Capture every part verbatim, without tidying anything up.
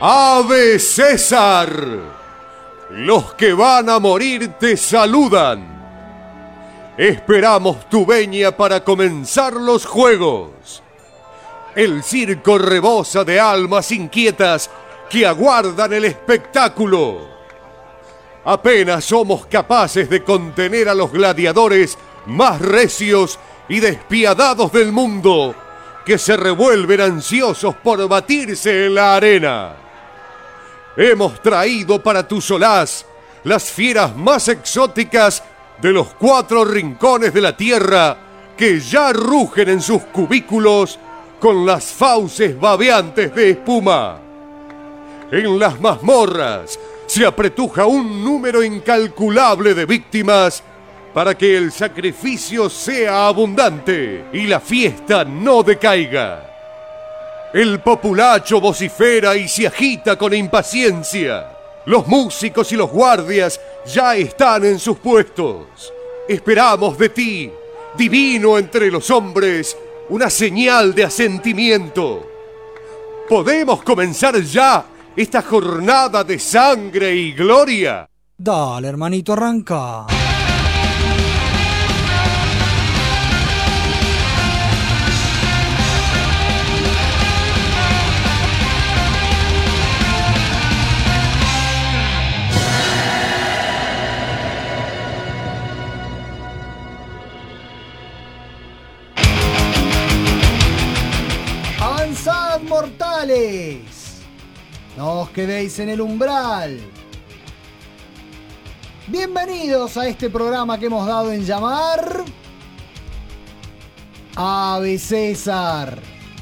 ¡Ave César! Los que van a morir te saludan. Esperamos tu venia para comenzar los juegos. El circo rebosa de almas inquietas que aguardan el espectáculo. Apenas somos capaces de contener a los gladiadores más recios y despiadados del mundo, que se revuelven ansiosos por batirse en la arena. Hemos traído para tu solaz las fieras más exóticas de los cuatro rincones de la tierra, que ya rugen en sus cubículos con las fauces babeantes de espuma. En las mazmorras se apretuja un número incalculable de víctimas para que el sacrificio sea abundante y la fiesta no decaiga. El populacho vocifera y se agita con impaciencia. Los músicos y los guardias ya están en sus puestos. Esperamos de ti, divino entre los hombres, una señal de asentimiento. ¿Podemos comenzar ya esta jornada de sangre y gloria? Dale, hermanito, arranca. ¡Avanzad, mortales! No os quedéis en el umbral. Bienvenidos a este programa que hemos dado en llamar Ave César.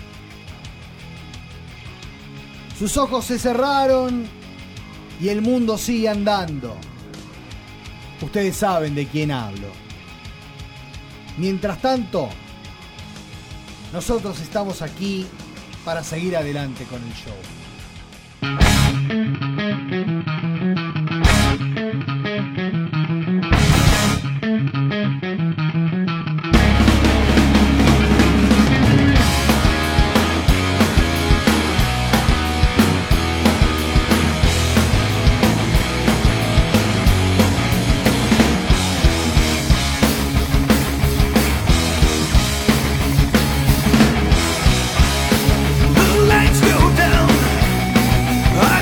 Sus ojos se cerraron y el mundo sigue andando. Ustedes saben de quién hablo. Mientras tanto, nosotros estamos aquí para seguir adelante con el show. The lights go down. I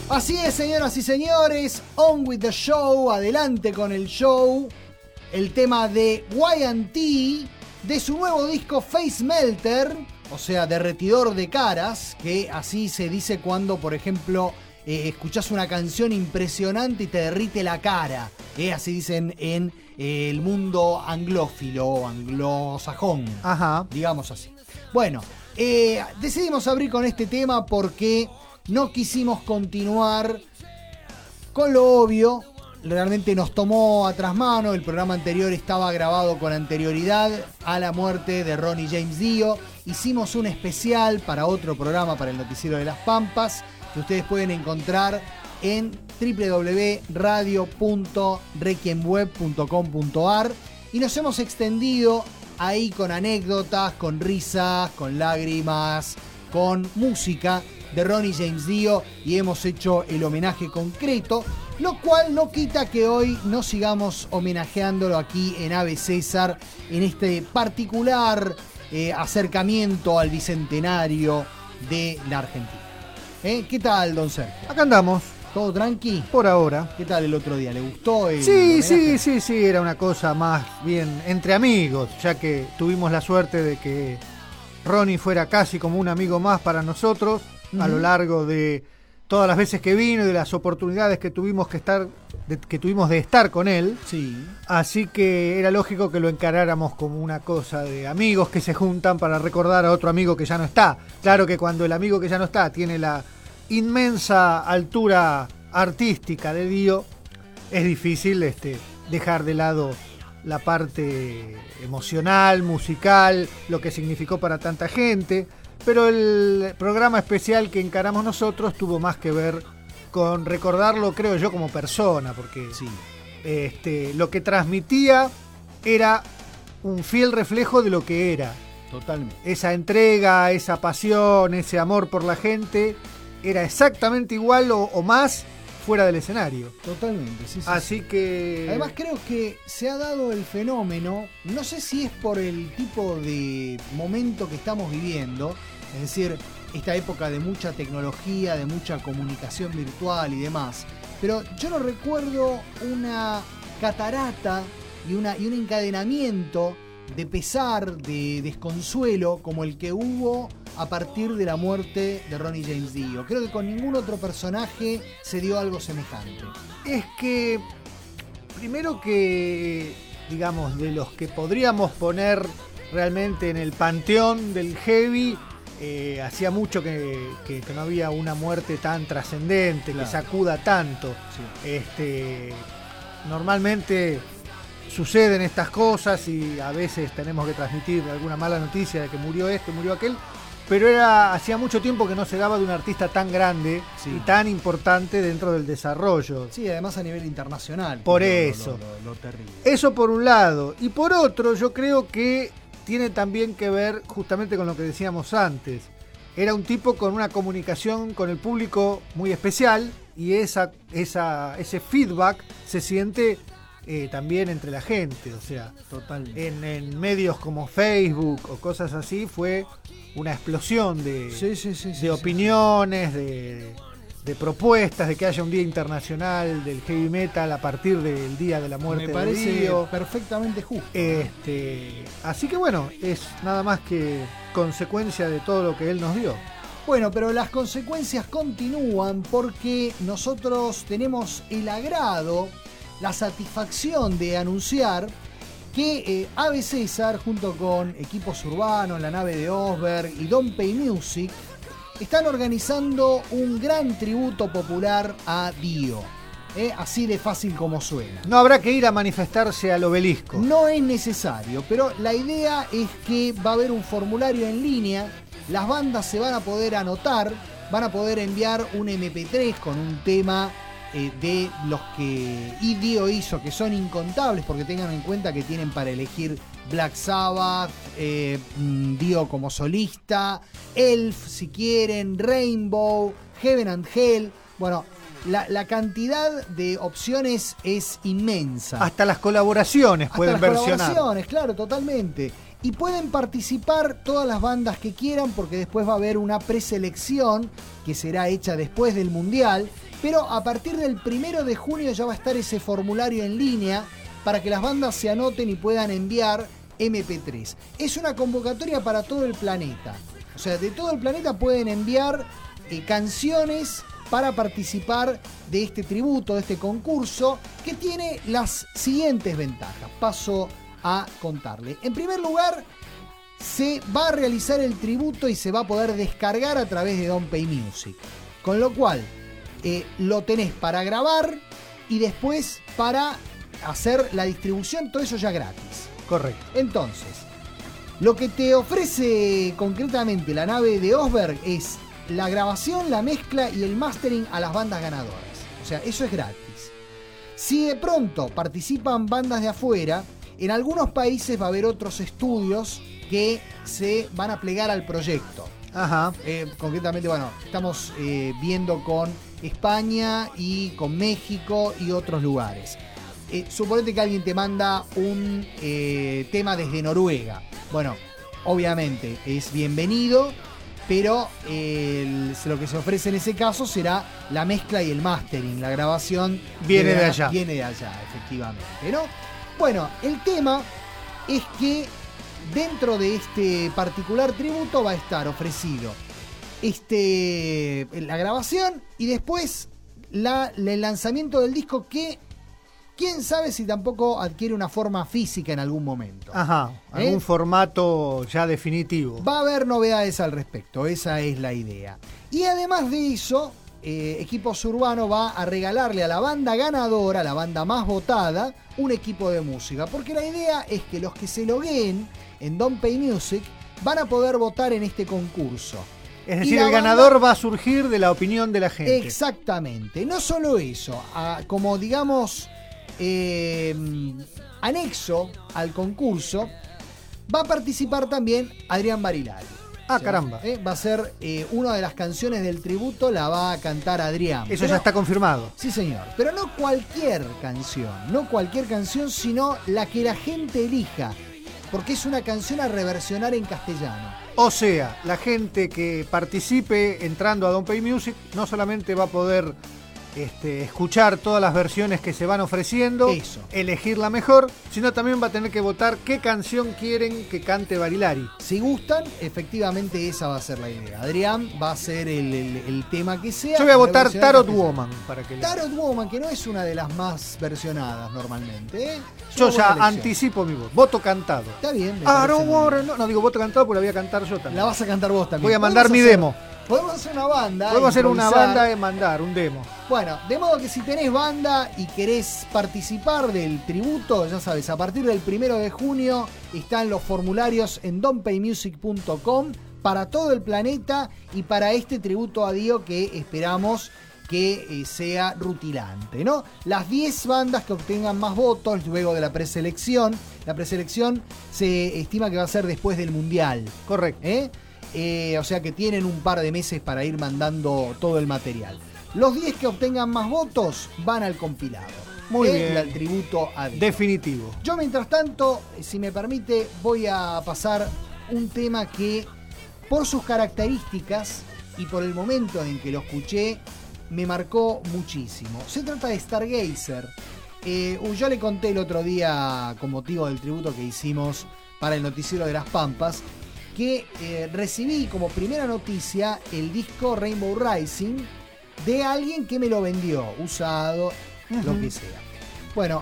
Así es, señoras y señores, on with the show, adelante con el show. El tema de Y and T de su nuevo disco Face Melter, o sea, derretidor de caras, que así se dice cuando, por ejemplo, eh, escuchás una canción impresionante y te derrite la cara. Eh, así dicen en eh, el mundo anglófilo o anglosajón, Ajá. digamos así. Bueno, eh, decidimos abrir con este tema porque no quisimos continuar con lo obvio. Realmente nos tomó a trasmano. El programa anterior estaba grabado con anterioridad a la muerte de Ronnie James Dio. Hicimos un especial para otro programa, para el Noticiero de las Pampas, que ustedes pueden encontrar en doble u doble u doble u punto radio punto requiemweb punto com punto a r, y nos hemos extendido ahí con anécdotas, con risas, con lágrimas, con música de Ronnie James Dio, y hemos hecho el homenaje concreto, lo cual no quita que hoy no sigamos homenajeándolo aquí en Ave César, en este particular eh, acercamiento al bicentenario de la Argentina. ¿Eh? ¿Qué tal, don Sergio? Acá andamos, ¿Todo tranqui? por ahora. ¿Qué tal el otro día? ¿Le gustó el Sí, homenaje? sí, sí, sí, era una cosa más bien entre amigos, ya que tuvimos la suerte de que Ronnie fuera casi como un amigo más para nosotros, uh-huh, a lo largo de todas las veces que vino y de las oportunidades que tuvimos que estar, de, que tuvimos de estar con él. Sí. Así que era lógico que lo encaráramos como una cosa de amigos que se juntan para recordar a otro amigo que ya no está. Claro que cuando el amigo que ya no está tiene la inmensa altura artística de Dio, es difícil este, dejar de lado la parte emocional, musical, lo que significó para tanta gente. Pero el programa especial que encaramos nosotros tuvo más que ver con recordarlo, creo yo, como persona, porque Sí. este, lo que transmitía era un fiel reflejo de lo que era. Totalmente. Esa entrega, esa pasión, ese amor por la gente, era exactamente igual o, o más fuera del escenario. Totalmente, sí, sí. Así sí. que... Además creo que se ha dado el fenómeno, no sé si es por el tipo de momento que estamos viviendo, es decir, esta época de mucha tecnología, de mucha comunicación virtual y demás, pero yo no recuerdo una catarata y, una, y un encadenamiento de pesar, de desconsuelo como el que hubo a partir de la muerte de Ronnie James Dio. Creo que con ningún otro personaje se dio algo semejante. Es que, primero que, digamos, de los que podríamos poner realmente en el panteón del heavy, eh, hacía mucho que, que, que no había una muerte tan trascendente, Claro. que sacuda tanto. Sí. Este, normalmente suceden estas cosas y a veces tenemos que transmitir alguna mala noticia de que murió esto, murió aquel, pero era hacía mucho tiempo que no se daba de un artista tan grande, sí, y tan importante dentro del desarrollo. Sí, además a nivel internacional. Por lo, eso. Lo, lo, lo, lo terrible. Eso por un lado. Y por otro, yo creo que tiene también que ver justamente con lo que decíamos antes. Era un tipo con una comunicación con el público muy especial y esa, esa, ese feedback se siente eh, también entre la gente. O sea, totalmente. En, en medios como Facebook o cosas así fue una explosión de, sí, sí, sí, de sí, opiniones, sí. de, de propuestas, de que haya un día internacional del heavy metal a partir del día de la muerte. Me parece de Dio. Perfectamente justo. Este, así que bueno, es nada más que consecuencia de todo lo que él nos dio. Bueno, pero las consecuencias continúan porque nosotros tenemos el agrado, la satisfacción de anunciar que eh, Ave César, junto con Equipos Urbanos, La Nave de Osberg y Don't Pay Music, están organizando un gran tributo popular a Dio. Eh, así de fácil como suena. No habrá que ir a manifestarse al obelisco. No es necesario, pero la idea es que va a haber un formulario en línea, las bandas se van a poder anotar, van a poder enviar un eme pe tres con un tema eh, de los que Dio hizo, que son incontables, porque tengan en cuenta que tienen para elegir Black Sabbath, eh, Dio como solista, Elf si quieren, Rainbow, Heaven and Hell. Bueno, la, la cantidad de opciones es inmensa. Hasta las colaboraciones Hasta pueden las versionar. Colaboraciones, claro, totalmente. Y pueden participar todas las bandas que quieran, porque después va a haber una preselección que será hecha después del Mundial. Pero a partir del primero de junio ya va a estar ese formulario en línea para que las bandas se anoten y puedan enviar eme pe tres. Es una convocatoria para todo el planeta. O sea, de todo el planeta pueden enviar eh, canciones para participar de este tributo, de este concurso, que tiene las siguientes ventajas. Paso a contarle. En primer lugar, se va a realizar el tributo y se va a poder descargar a través de DonPay Music. Con lo cual, eh, lo tenés para grabar y después para hacer la distribución, todo eso ya gratis. Correcto. Entonces, lo que te ofrece concretamente la nave de Osberg es la grabación, la mezcla y el mastering a las bandas ganadoras. O sea, eso es gratis. Si de pronto participan bandas de afuera, en algunos países va a haber otros estudios que se van a plegar al proyecto. Ajá. Eh, concretamente, bueno, estamos eh, viendo con España y con México y otros lugares. Eh, suponete que alguien te manda un eh, tema desde Noruega. Bueno, obviamente es bienvenido, pero eh, el, lo que se ofrece en ese caso será la mezcla y el mastering. La grabación viene de allá. Viene de allá, efectivamente, ¿no? Bueno, el tema es que dentro de este particular tributo va a estar ofrecido este, la grabación y después la, el lanzamiento del disco, que quién sabe si tampoco adquiere una forma física en algún momento. Ajá, algún ¿Eh? formato ya definitivo. Va a haber novedades al respecto, esa es la idea. Y además de eso, eh, Equipos Urbano va a regalarle a la banda ganadora, la banda más votada, un equipo de música. Porque la idea es que los que se logueen en DonPay Music van a poder votar en este concurso. Es decir, el ganador banda... va a surgir de la opinión de la gente. Exactamente. No solo eso, a, como digamos... Eh, anexo al concurso va a participar también Adrián Barilari. Ah, o sea, caramba. Eh, va a ser eh, una de las canciones del tributo, la va a cantar Adrián. Eso Pero, ya está confirmado. Sí, señor. Pero no cualquier canción, no cualquier canción, sino la que la gente elija, porque es una canción a reversionar en castellano. O sea, la gente que participe entrando a DonPay Music no solamente va a poder Este, escuchar todas las versiones que se van ofreciendo, Eso. elegir la mejor, sino también va a tener que votar qué canción quieren que cante Barilari. Si gustan, efectivamente esa va a ser la idea. Adrián va a ser el, el, el tema que sea. Yo voy a votar Tarot Woman. Para que Tarot Woman, que no es una de las más versionadas normalmente. ¿eh? Yo ya anticipo mi voz. Voto cantado. Está bien. Aaron Warren. No, no digo voto cantado porque la voy a cantar yo también. La vas a cantar vos también. Voy a mandar mi hacer, demo. Podemos hacer una banda. Podemos hacer una banda y mandar un demo. Bueno, de modo que si tenés banda y querés participar del tributo, ya sabes, a partir del primero de junio están los formularios en don pay music punto com para todo el planeta y para este tributo a Dio que esperamos que eh, sea rutilante, ¿no? Las diez bandas que obtengan más votos luego de la preselección, la preselección se estima que va a ser después del Mundial. Correcto. ¿Eh? Eh, o sea que tienen un par de meses para ir mandando todo el material. Los diez que obtengan más votos van al compilado. Muy ¿eh? bien. Y al tributo a Dio. Definitivo. Yo, mientras tanto, si me permite, voy a pasar un tema que, por sus características y por el momento en que lo escuché, me marcó muchísimo. Se trata de Stargazer. Eh, yo le conté el otro día, con motivo del tributo que hicimos para el Noticiero de las Pampas, que eh, recibí como primera noticia el disco Rainbow Rising de alguien que me lo vendió, usado, uh-huh. lo que sea. Bueno,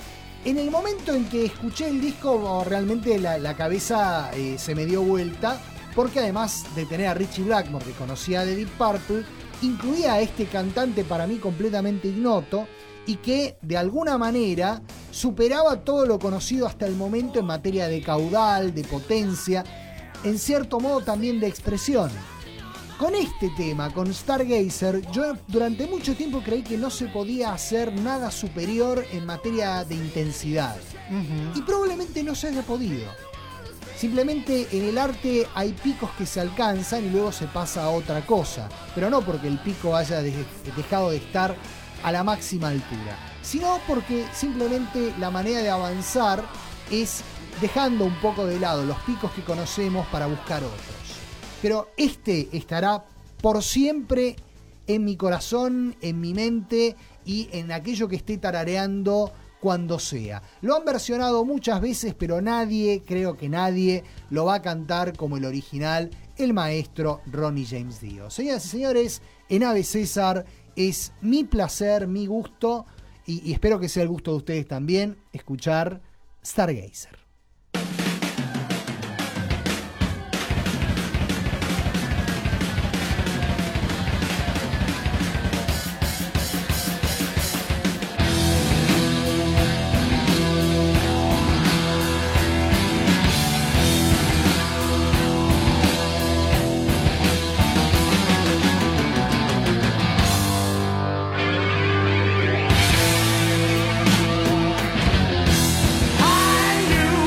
en el momento en que escuché el disco, realmente la, la cabeza eh, se me dio vuelta, porque además de tener a Richie Blackmore, que conocía de Deep Purple, incluía a este cantante para mí completamente ignoto y que de alguna manera superaba todo lo conocido hasta el momento en materia de caudal, de potencia, en cierto modo también de expresión. Con este tema, con Stargazer, yo durante mucho tiempo creí que no se podía hacer nada superior en materia de intensidad. Uh-huh. Y probablemente no se haya podido. Simplemente en el arte hay picos que se alcanzan y luego se pasa a otra cosa. Pero no porque el pico haya de- dejado de estar a la máxima altura, sino porque simplemente la manera de avanzar es dejando un poco de lado los picos que conocemos para buscar otros. Pero este estará por siempre en mi corazón, en mi mente y en aquello que esté tarareando cuando sea. Lo han versionado muchas veces, pero nadie, creo que nadie, lo va a cantar como el original, el maestro Ronnie James Dio. Señoras y señores, en Ave César es mi placer, mi gusto, y, y espero que sea el gusto de ustedes también, escuchar Stargazer. I knew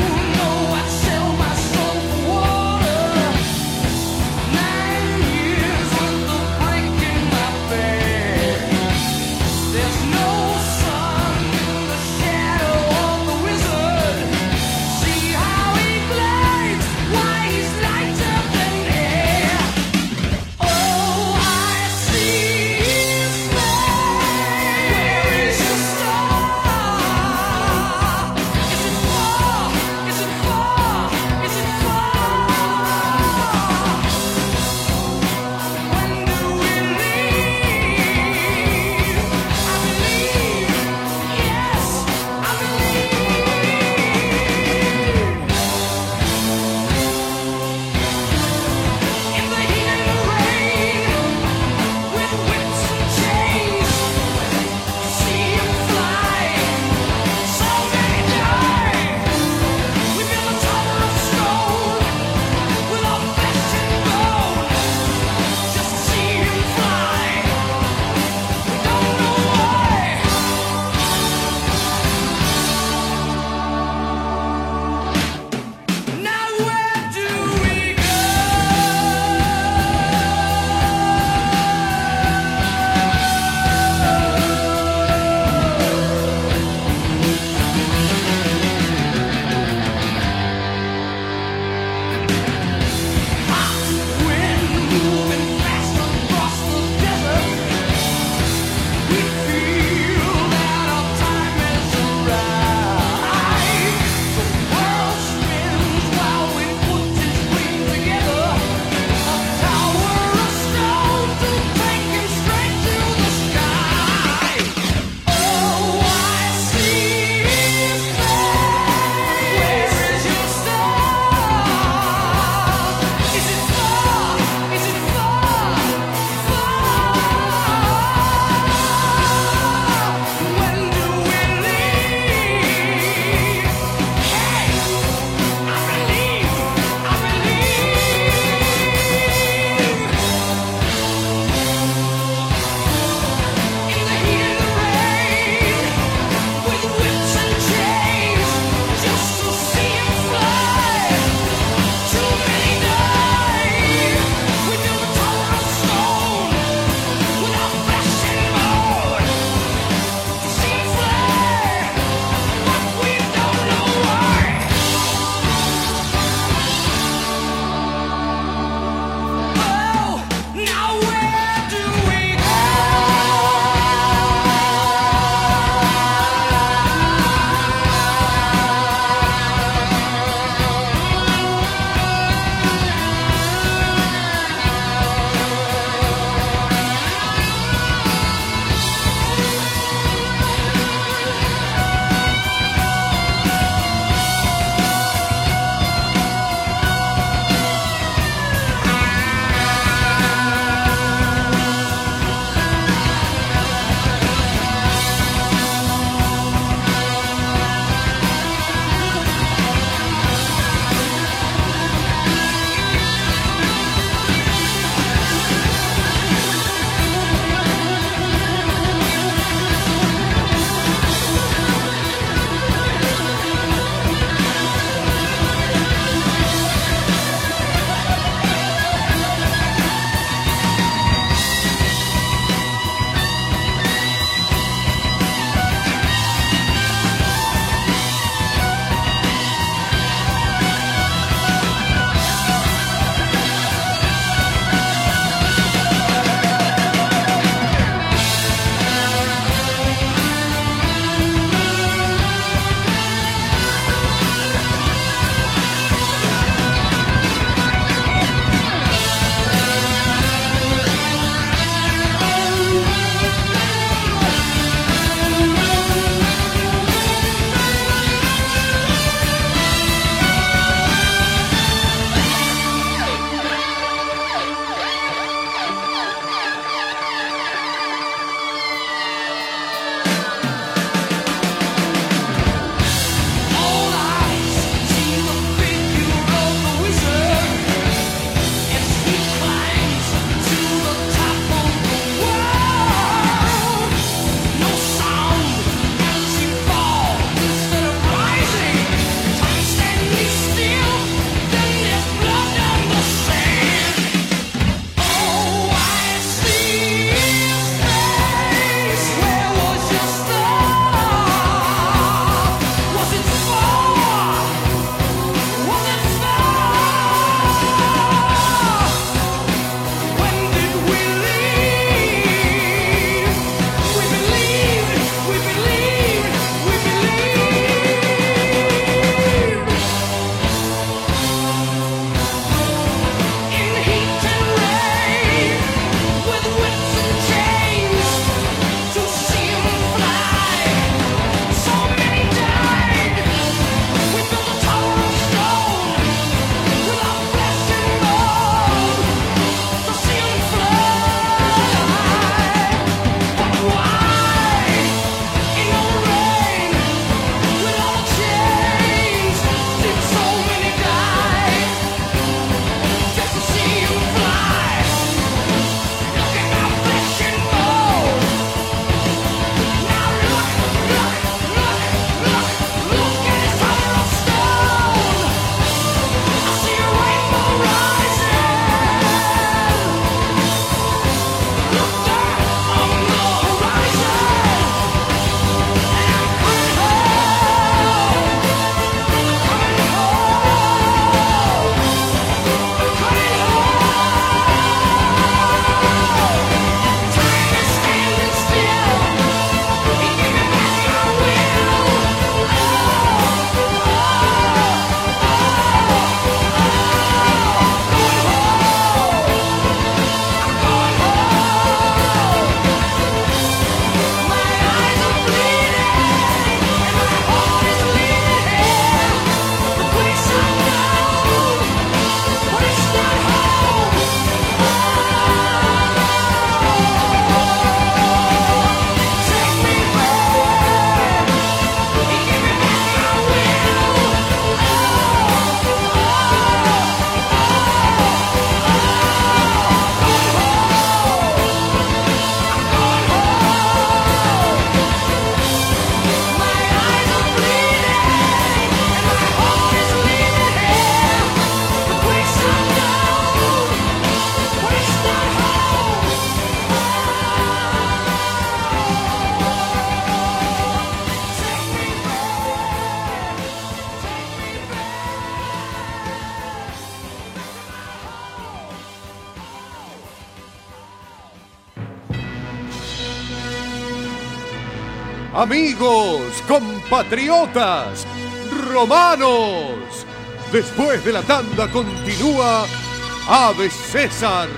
amigos, compatriotas, romanos. Después de la tanda continúa Ave César.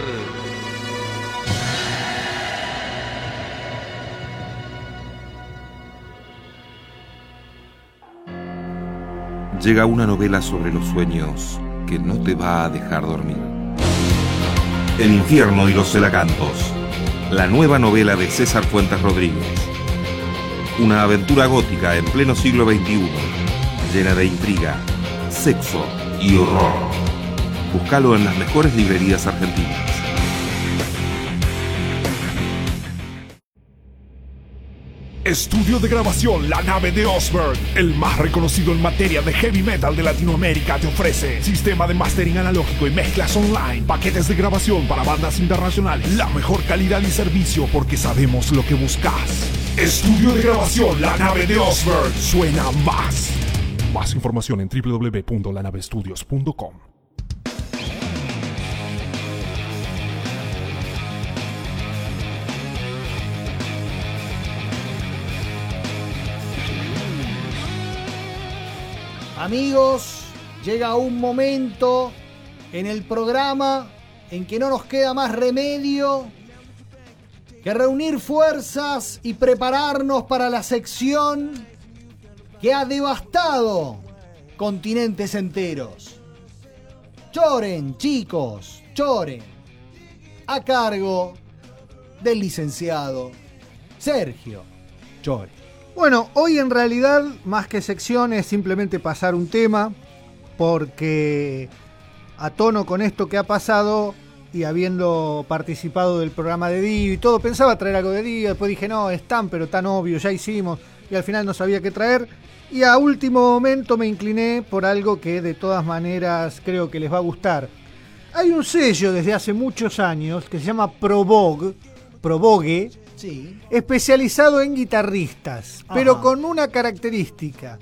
Llega una novela sobre los sueños que no te va a dejar dormir. El infierno y los celacantos. La nueva novela de César Fuentes Rodríguez. Una aventura gótica en pleno siglo veintiuno, llena de intriga, sexo y horror. Búscalo en las mejores librerías argentinas. Estudio de grabación La Nave de Osberg, el más reconocido en materia de heavy metal de Latinoamérica, te ofrece sistema de mastering analógico y mezclas online, paquetes de grabación para bandas internacionales, la mejor calidad y servicio porque sabemos lo que buscas. Estudio de grabación La Nave de Osberg, suena más. Más información en doble u doble u doble u punto la nave estudios punto com. Amigos, llega un momento en el programa en que no nos queda más remedio que reunir fuerzas y prepararnos para la sección que ha devastado continentes enteros. Choren, chicos, choren. A cargo del licenciado Sergio Choren. Bueno, hoy en realidad, más que sección, es simplemente pasar un tema, porque a tono con esto que ha pasado y habiendo participado del programa de Dio y todo, pensaba traer algo de Dio, después dije, no, es tan pero tan obvio, ya hicimos, y al final no sabía qué traer, y a último momento me incliné por algo que de todas maneras creo que les va a gustar. Hay un sello desde hace muchos años que se llama Provogue, Provogue, Sí. especializado en guitarristas, Ajá. pero con una característica.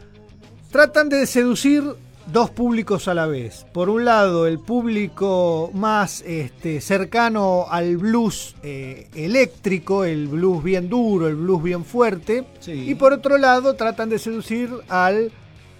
Tratan de seducir dos públicos a la vez. Por un lado, el público más este, cercano al blues eh, eléctrico, el blues bien duro, el blues bien fuerte. Sí. Y por otro lado, tratan de seducir al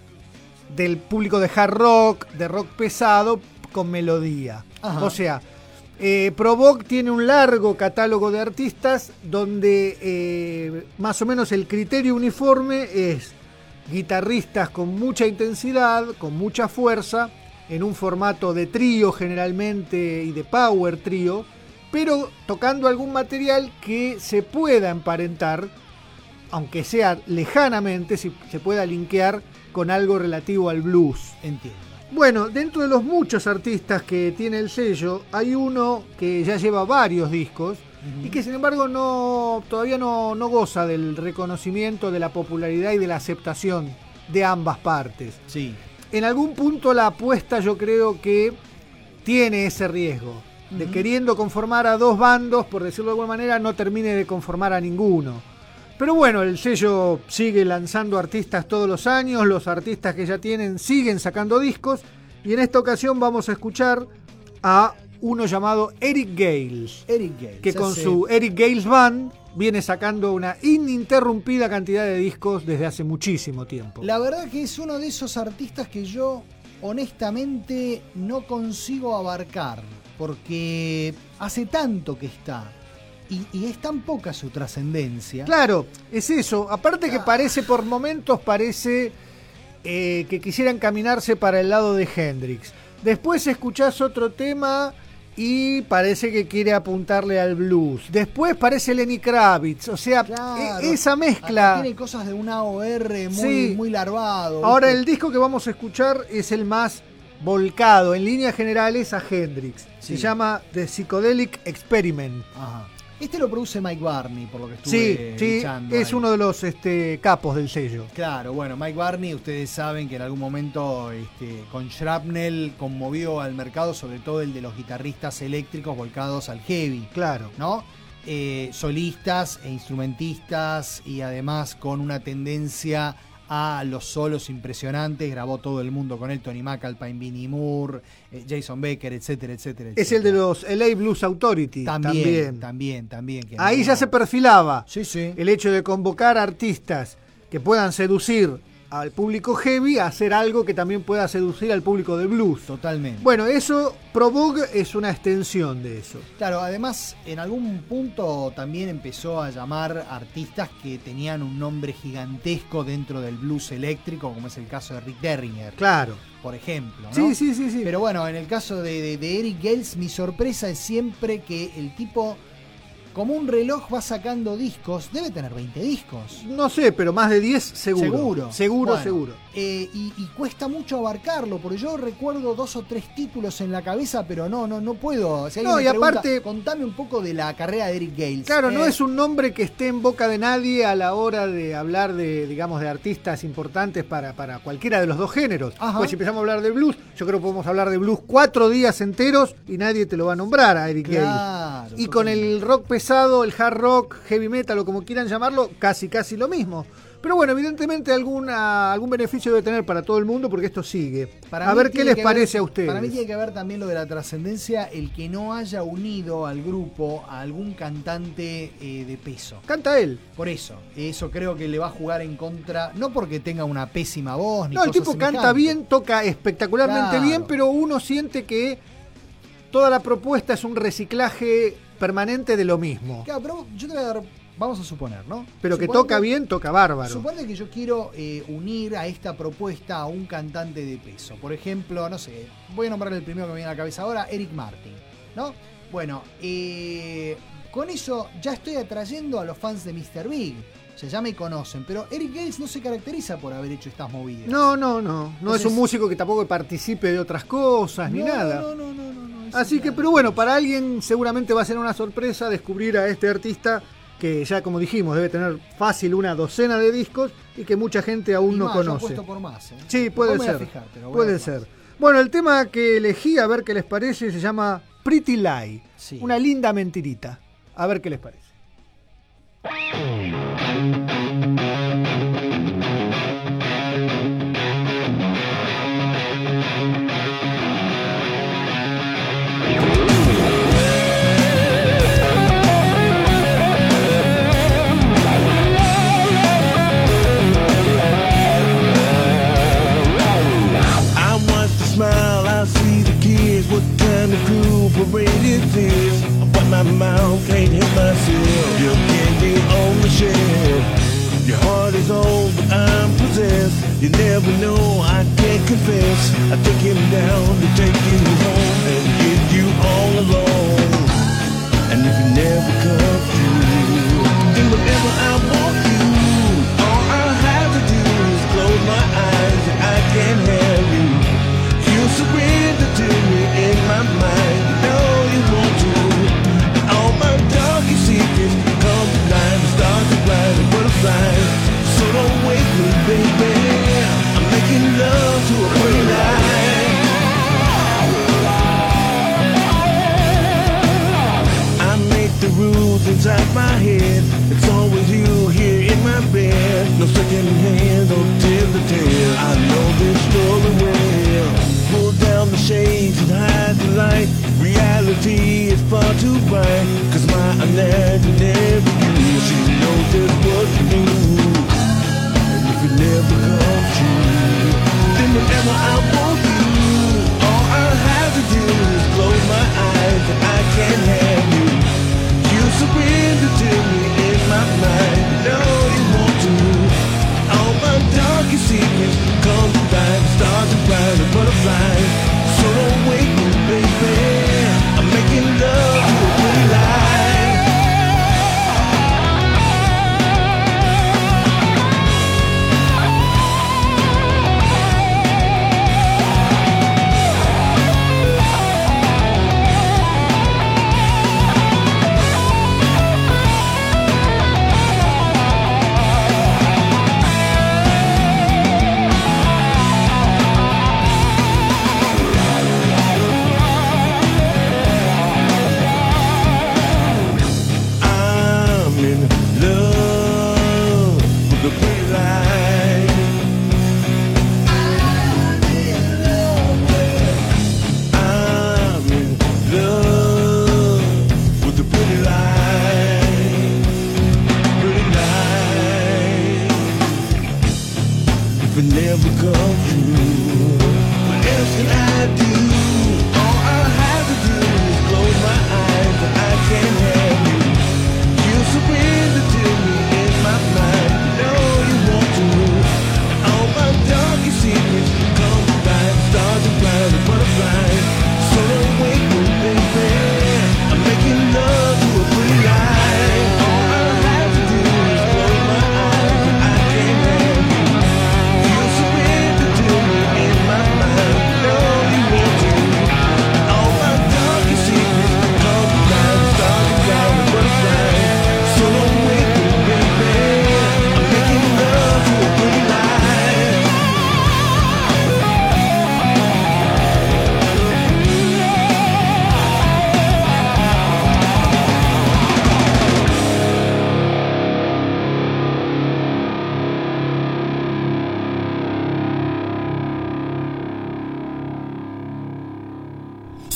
del público de hard rock, de rock pesado, con melodía. Ajá. O sea, Eh, Provogue tiene un largo catálogo de artistas donde eh, más o menos el criterio uniforme es guitarristas con mucha intensidad, con mucha fuerza, en un formato de trío generalmente y de power trío, pero tocando algún material que se pueda emparentar, aunque sea lejanamente, si se pueda linkear con algo relativo al blues. Entiendo. Bueno, dentro de los muchos artistas que tiene el sello, hay uno que ya lleva varios discos uh-huh. y que sin embargo no todavía no, no goza del reconocimiento, de la popularidad y de la aceptación de ambas partes. Sí. En algún punto la apuesta yo creo que tiene ese riesgo uh-huh. de queriendo conformar a dos bandos, por decirlo de alguna manera, no termine de conformar a ninguno. Pero bueno, el sello sigue lanzando artistas todos los años, los artistas que ya tienen siguen sacando discos, y en esta ocasión vamos a escuchar a uno llamado Eric Gales, Eric Gales, que con hace... su Eric Gales Band viene sacando una ininterrumpida cantidad de discos desde hace muchísimo tiempo. La verdad que es uno de esos artistas que yo honestamente no consigo abarcar, porque hace tanto que está. Y, y es tan poca su trascendencia. Claro, es eso. Aparte que Ah. parece, por momentos, parece eh, que quisieran caminarse para el lado de Hendrix. Después escuchás otro tema y parece que quiere apuntarle al blues. Después parece Lenny Kravitz. O sea, Claro. e- esa mezcla... Hasta tiene cosas de un A O R muy, Sí. muy larvado. Ahora, ¿viste? el disco que vamos a escuchar es el más volcado, en líneas generales, a Hendrix. Sí. Se llama The Psychedelic Experiment. Ajá. Este lo produce Mike Varney, por lo que estuve Sí, sí, echando es ahí. uno de los este, capos del sello. Claro, bueno, Mike Varney, ustedes saben que en algún momento este, con Shrapnel conmovió al mercado, sobre todo el de los guitarristas eléctricos volcados al heavy, Claro. ¿no? Eh, solistas e instrumentistas, y además con una tendencia a los solos impresionantes, grabó todo el mundo con él, Tony McAlpine, Vinnie Moore, eh, Jason Becker, etcétera, etcétera, etcétera. Es el de los L A Blues Authority. También, también, también. también que Ahí no, ya se perfilaba sí, sí. el hecho de convocar artistas que puedan seducir al público heavy a hacer algo que también pueda seducir al público de blues. Totalmente. Bueno, eso, Pro Vogue es una extensión de eso. Claro, además en algún punto también empezó a llamar artistas que tenían un nombre gigantesco dentro del blues eléctrico, como es el caso de Rick Derringer. Claro. Por ejemplo, ¿no? Sí, sí, sí, sí. Pero bueno, en el caso de, de, de Eric Gales, mi sorpresa es siempre que el tipo, como un reloj, va sacando discos. Debe tener veinte discos. No sé, pero más de diez seguro. Seguro. Seguro, Bueno, seguro. Eh, y, y cuesta mucho abarcarlo, porque yo recuerdo dos o tres títulos en la cabeza, pero no, no, no puedo. Si alguien No, me y pregunta, aparte- contame un poco de la carrera de Eric Gales. Claro, no Eh, es un nombre que esté en boca de nadie a la hora de hablar de, digamos, de artistas importantes para, para cualquiera de los dos géneros. Ajá. Pues si empezamos a hablar de blues, yo creo que podemos hablar de blues cuatro días enteros y nadie te lo va a nombrar a Eric Gales. Claro. Y con el rock pesado, el hard rock, heavy metal o como quieran llamarlo, casi casi lo mismo. Pero bueno, evidentemente alguna, algún beneficio debe tener para todo el mundo porque esto sigue. Para a mí ver qué tiene les que parece ver- a ustedes. Para mí tiene que ver también lo de la trascendencia, el que no haya unido al grupo a algún cantante eh, de peso. Canta él. Por eso, eso creo que le va a jugar en contra, no porque tenga una pésima voz ni No, el cosas tipo canta semejantes. bien, toca espectacularmente Claro. bien, pero uno siente que toda la propuesta es un reciclaje permanente de lo mismo. Claro, pero yo te voy a dar, vamos a suponer, ¿no? Pero que Suponete- toca bien, toca bárbaro. Suponete que yo quiero eh, unir a esta propuesta a un cantante de peso. Por ejemplo, no sé, voy a nombrar el primero que me viene a la cabeza ahora, Eric Martin, ¿no? Bueno, eh, con eso ya estoy atrayendo a los fans de mister Big. O sea, ya me conocen, pero Eric Gales no se caracteriza por haber hecho estas movidas. No, no, no. No Entonces- es un músico que tampoco participe de otras cosas ni No, nada. No, no, no, no, no, es Así que, claro. pero bueno, para alguien seguramente va a ser una sorpresa descubrir a este artista que ya como dijimos debe tener fácil una docena de discos y que mucha gente aún Y no más, yo conoce. apuesto por más, ¿eh? Sí, puede No me voy a ser. fijar, pero voy a puede ver ser. más. Bueno, el tema que elegí, a ver qué les parece, se llama Pretty Lie. Sí. Una linda mentirita. A ver qué les parece. I watch the smile, I see the kids, what kind of cruel parade is this? But my mouth can't help myself, your candy on the shelf. Your heart is old, but I'm possessed. You never know, I can't confess. I took him down to take you home and get you all alone. And if you never come through, then whenever I want you, all I have to do is close my eyes and I can have you. You surrender to me in my mind, you know you want to. And all my darkest secrets come to life and start to fly the butterflies. So don't wake me, baby, I'm making love to a pretty lie. I make the rules inside my head. It's always you here in my bed. No second hand, don't tell the tale. I know this story well. Pull down the shades and hide the light. Reality is far too bright. Cause my imaginary you, she knows just what to do. And if it never comes true, then whenever I want you, all I have to do is close my eyes and I can have you. You surrender to me in my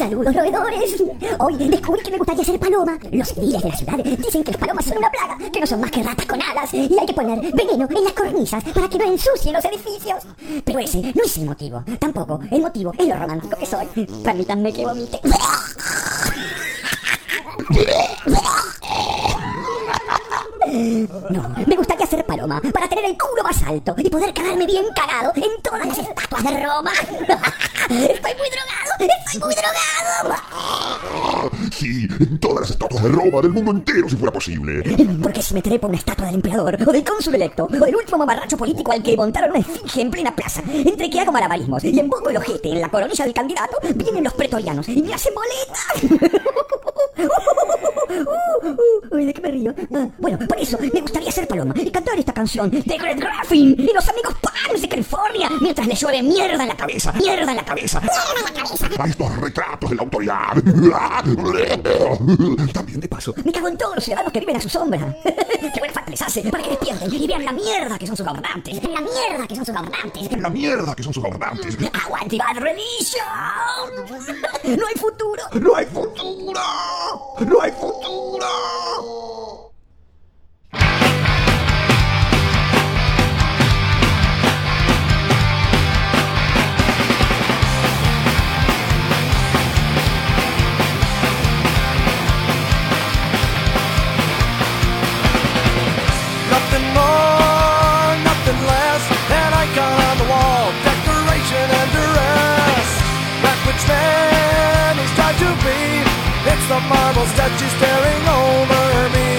Saludos, roedores. Hoy descubrí que me gustaría ser paloma. Los ediles de la ciudad dicen que las palomas son una plaga, que no son más que ratas con alas, y hay que poner veneno en las cornisas para que no ensucien los edificios. Pero ese no es el motivo. Tampoco el motivo es lo romántico que soy. Permítanme que vomite. No, me gustaría ser paloma para tener el culo más alto y poder quedarme bien cagado en todas las estatuas de Roma. Estoy muy drogado, estoy muy drogado. Sí, en todas las estatuas de Roma, del mundo entero, si fuera posible. Porque si me trepo una estatua del emperador, o del cónsul electo, o del último mamarracho político al que montaron una esfinge en plena plaza, entre que hago malabarismos y emboco el ojete en la coronilla del candidato, vienen los pretorianos y me hacen boleta. Uy, ¿de qué me río? Ah, bueno, por eso me gustaría ser paloma y cantar esta canción de Greg Graffin y los amigos Pans de California mientras le llueve mierda en la cabeza, mierda en la cabeza, mierda en la cabeza. A estos retratos de la autoridad. También de paso. Me cago en todos los ciudadanos que viven a su sombra. Qué buena falta les hace para que despierten y vean la mierda que son sus gobernantes. La mierda que son sus gobernantes. La mierda que son sus gobernantes. Aguante Bad Religion. No hay futuro. No hay futuro. No hay futuro. Nothing more, nothing less. An icon on the wall, decoration and duress. That which man is tried to be. It's the marble statue staring over me.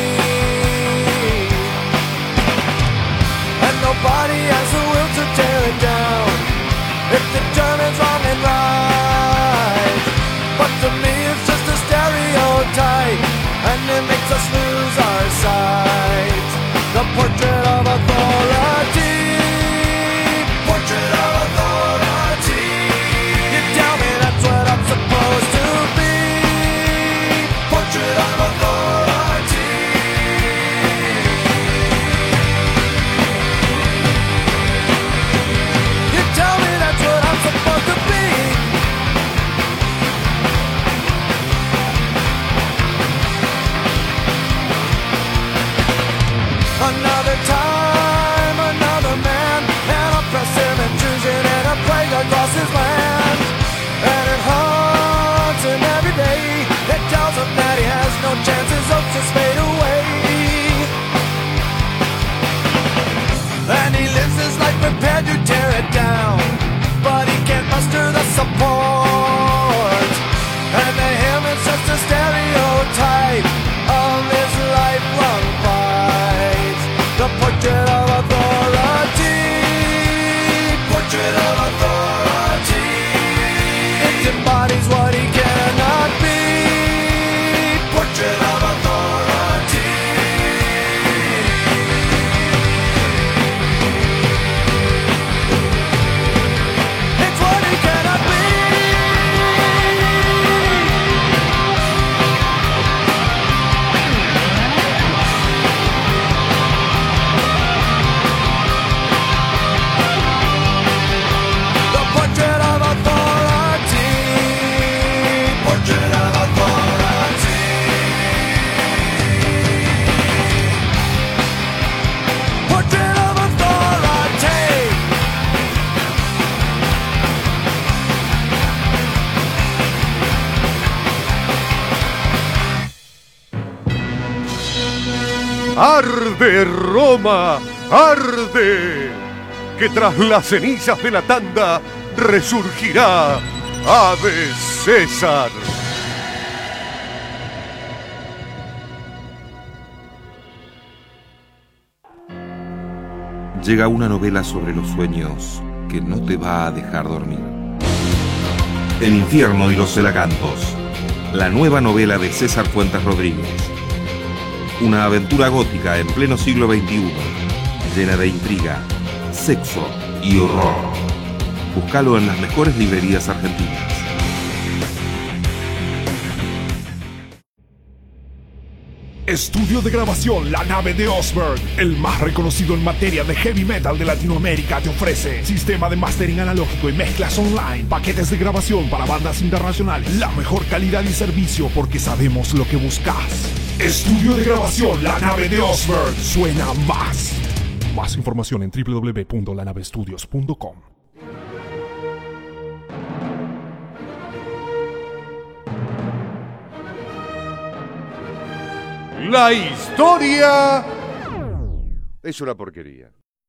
And nobody has the will to tear it down. It determines wrong and right. But to me it's just a stereotype, and it makes us lose our sight. The portrait of authority. Portrait of authority. You tell me that's what I'm supposed to be. Portrait of authority. You tell me that's what I'm supposed to be. Another time, another man, an oppressive intrusion and a plague across his land. And it haunts him every day. It tells him that he has no chance, his hopes just fade away. And he lives his life prepared to tear it down, but he can't muster the support. And to him it's just a stereotype of his lifelong fight. The portrait of authority. Portrait of authority. It embodies what he cannot be. Portrait of authority. It's what he cannot be. Portrait of authority. Portrait of authority. Portrait of authority. ¡Arde Roma! ¡Arde! Que tras las cenizas de la tanda resurgirá Ave César. Llega una novela sobre los sueños que no te va a dejar dormir. El infierno y los celacantos. La nueva novela de César Fuentes Rodríguez. Una aventura gótica en pleno siglo veintiuno, llena de intriga, sexo y horror. Búscalo en las mejores librerías argentinas. Estudio de grabación La Nave de Osborne, el más reconocido en materia de heavy metal de Latinoamérica, te ofrece sistema de mastering analógico y mezclas online, paquetes de grabación para bandas internacionales, la mejor calidad y servicio porque sabemos lo que buscas. Estudio de grabación La Nave de Osborne, suena más. Más información en doble u doble u doble u punto la nave studios punto com. La historia es una porquería.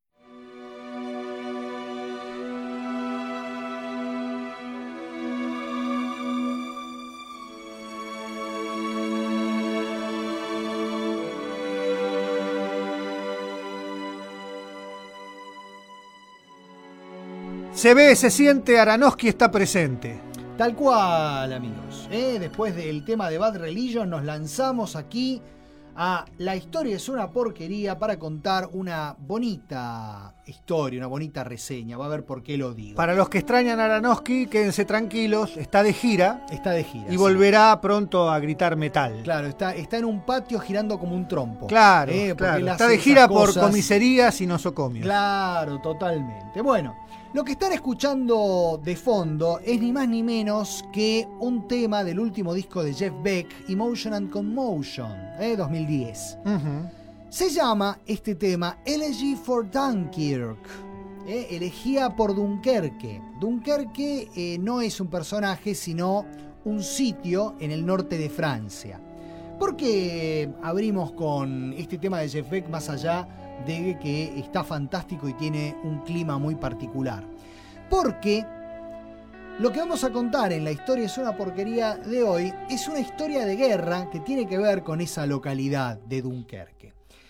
Se ve, se siente, Aronofsky está presente. Tal cual, amigos. ¿eh? Después del tema de Bad Religion nos lanzamos aquí a La historia es una porquería para contar una bonita historia, una bonita reseña. Va a ver por qué lo digo. Para los que extrañan a Aronofsky, quédense tranquilos, está de gira. Está de gira. Y sí. volverá pronto a gritar metal. Claro, está, está en un patio girando como un trompo. Claro, ¿eh? claro. Él Está hace de gira esas por cosas. comisarías y nosocomios. Claro, totalmente. Bueno, lo que están escuchando de fondo es ni más ni menos que un tema del último disco de Jeff Beck, Emotion and Commotion, ¿eh? dos mil diez. Uh-huh. Se llama este tema Elegy for Dunkirk, ¿eh? Elegía por Dunkerque. Dunkerque eh, no es un personaje, sino un sitio en el norte de Francia. ¿Por qué abrimos con este tema de Jeff Beck más allá de que está fantástico y tiene un clima muy particular? Porque lo que vamos a contar en La historia es una porquería de hoy es una historia de guerra que tiene que ver con esa localidad de Dunkerque.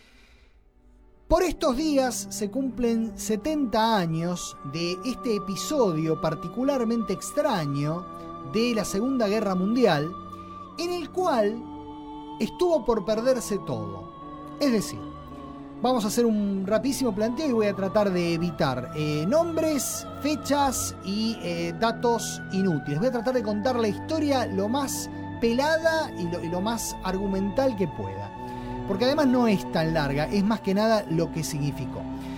Por estos días se cumplen setenta años de este episodio particularmente extraño de la Segunda Guerra Mundial, en el cual estuvo por perderse todo. Es decir, vamos a hacer un rapidísimo planteo y voy a tratar de evitar eh, nombres, fechas y eh, datos inútiles. Voy a tratar de contar la historia lo más pelada y lo, y lo más argumental que pueda. Porque además no es tan larga, es más que nada lo que significó.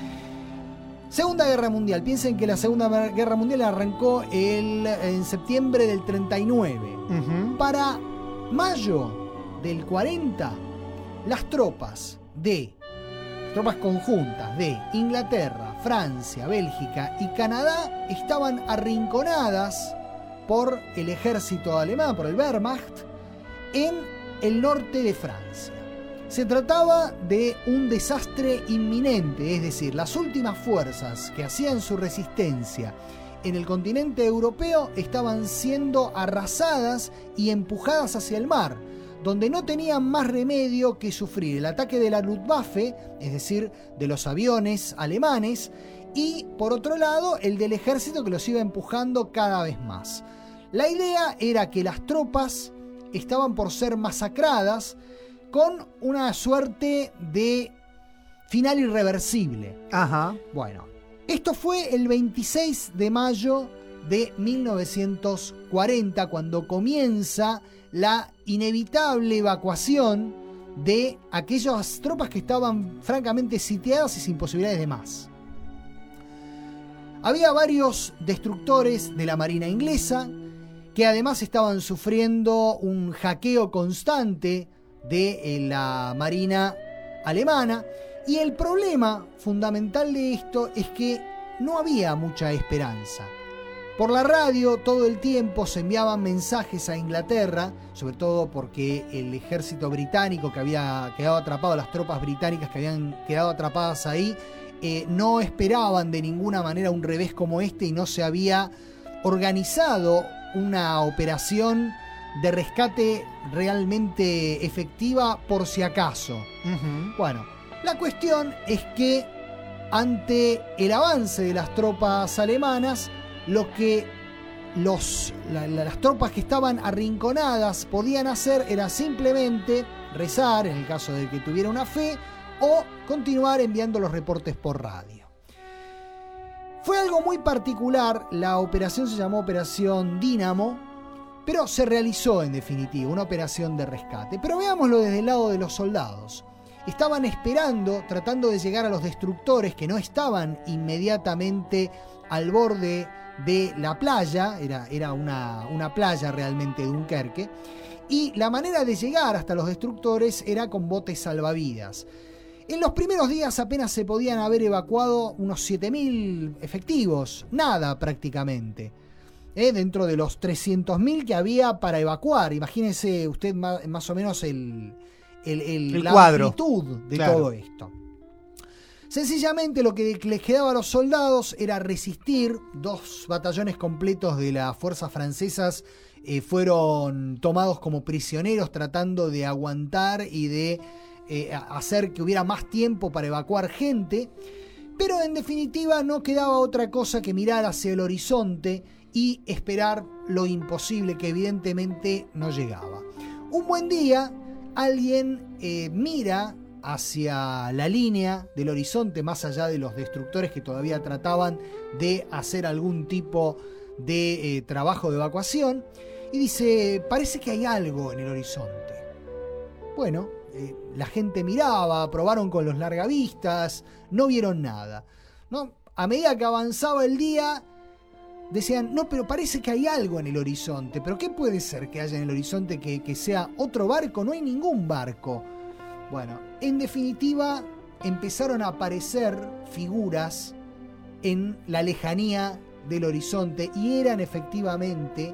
Segunda Guerra Mundial. Piensen que la Segunda Guerra Mundial arrancó el, en septiembre del treinta y nueve. Uh-huh. Para mayo del cuarenta, las tropas de tropas conjuntas de Inglaterra, Francia, Bélgica y Canadá estaban arrinconadas por el ejército alemán, por el Wehrmacht, en el norte de Francia. Se trataba de un desastre inminente, es decir, las últimas fuerzas que hacían su resistencia en el continente europeo estaban siendo arrasadas y empujadas hacia el mar, donde no tenían más remedio que sufrir el ataque de la Luftwaffe, es decir, de los aviones alemanes, y por otro lado el del ejército que los iba empujando cada vez más. La idea era que las tropas estaban por ser masacradas con una suerte de final irreversible. Ajá. Bueno, esto fue el veintiséis de mayo de mil novecientos cuarenta, cuando comienza la inevitable evacuación de aquellas tropas que estaban francamente sitiadas y sin posibilidades de más. Había varios destructores de la Marina inglesa que además estaban sufriendo un hackeo constante de la Marina alemana, y el problema fundamental de esto es que no había mucha esperanza. Por la radio todo el tiempo se enviaban mensajes a Inglaterra, sobre todo porque el ejército británico que había quedado atrapado, las tropas británicas que habían quedado atrapadas ahí, eh, no esperaban de ninguna manera un revés como este y no se había organizado una operación de rescate realmente efectiva por si acaso. Uh-huh. Bueno, la cuestión es que ante el avance de las tropas alemanas, lo que los, la, la, las tropas que estaban arrinconadas podían hacer era simplemente rezar, en el caso de que tuviera una fe, o continuar enviando los reportes por radio. Fue algo muy particular. La operación se llamó Operación Dínamo, Pero se realizó en definitiva una operación de rescate. Pero veámoslo desde el lado de los soldados. Estaban esperando, tratando de llegar a los destructores que no estaban inmediatamente al borde de la playa, era, era una, una playa realmente de Dunkerque, y la manera de llegar hasta los destructores era con botes salvavidas. En los primeros días apenas se podían haber evacuado unos siete mil efectivos, nada prácticamente, ¿eh? Dentro de los trescientos mil que había para evacuar. Imagínense usted más, más o menos el... El, el, el la cuadro. amplitud de Claro. todo esto. Sencillamente lo que les quedaba a los soldados era resistir. Dos batallones completos de las fuerzas francesas eh, fueron tomados como prisioneros, tratando de aguantar y de eh, hacer que hubiera más tiempo para evacuar gente. Pero en definitiva no quedaba otra cosa que mirar hacia el horizonte y esperar lo imposible, que evidentemente no llegaba. Un buen día, alguien eh, mira hacia la línea del horizonte, más allá de los destructores que todavía trataban de hacer algún tipo de eh, trabajo de evacuación, y dice: parece que hay algo en el horizonte. Bueno, eh, la gente miraba, probaron con los largavistas, no vieron nada, ¿no? A medida que avanzaba el día, decían: no, pero parece que hay algo en el horizonte. ¿Pero qué puede ser que haya en el horizonte que, que sea otro barco? No hay ningún barco. Bueno, en definitiva, empezaron a aparecer figuras en la lejanía del horizonte y eran efectivamente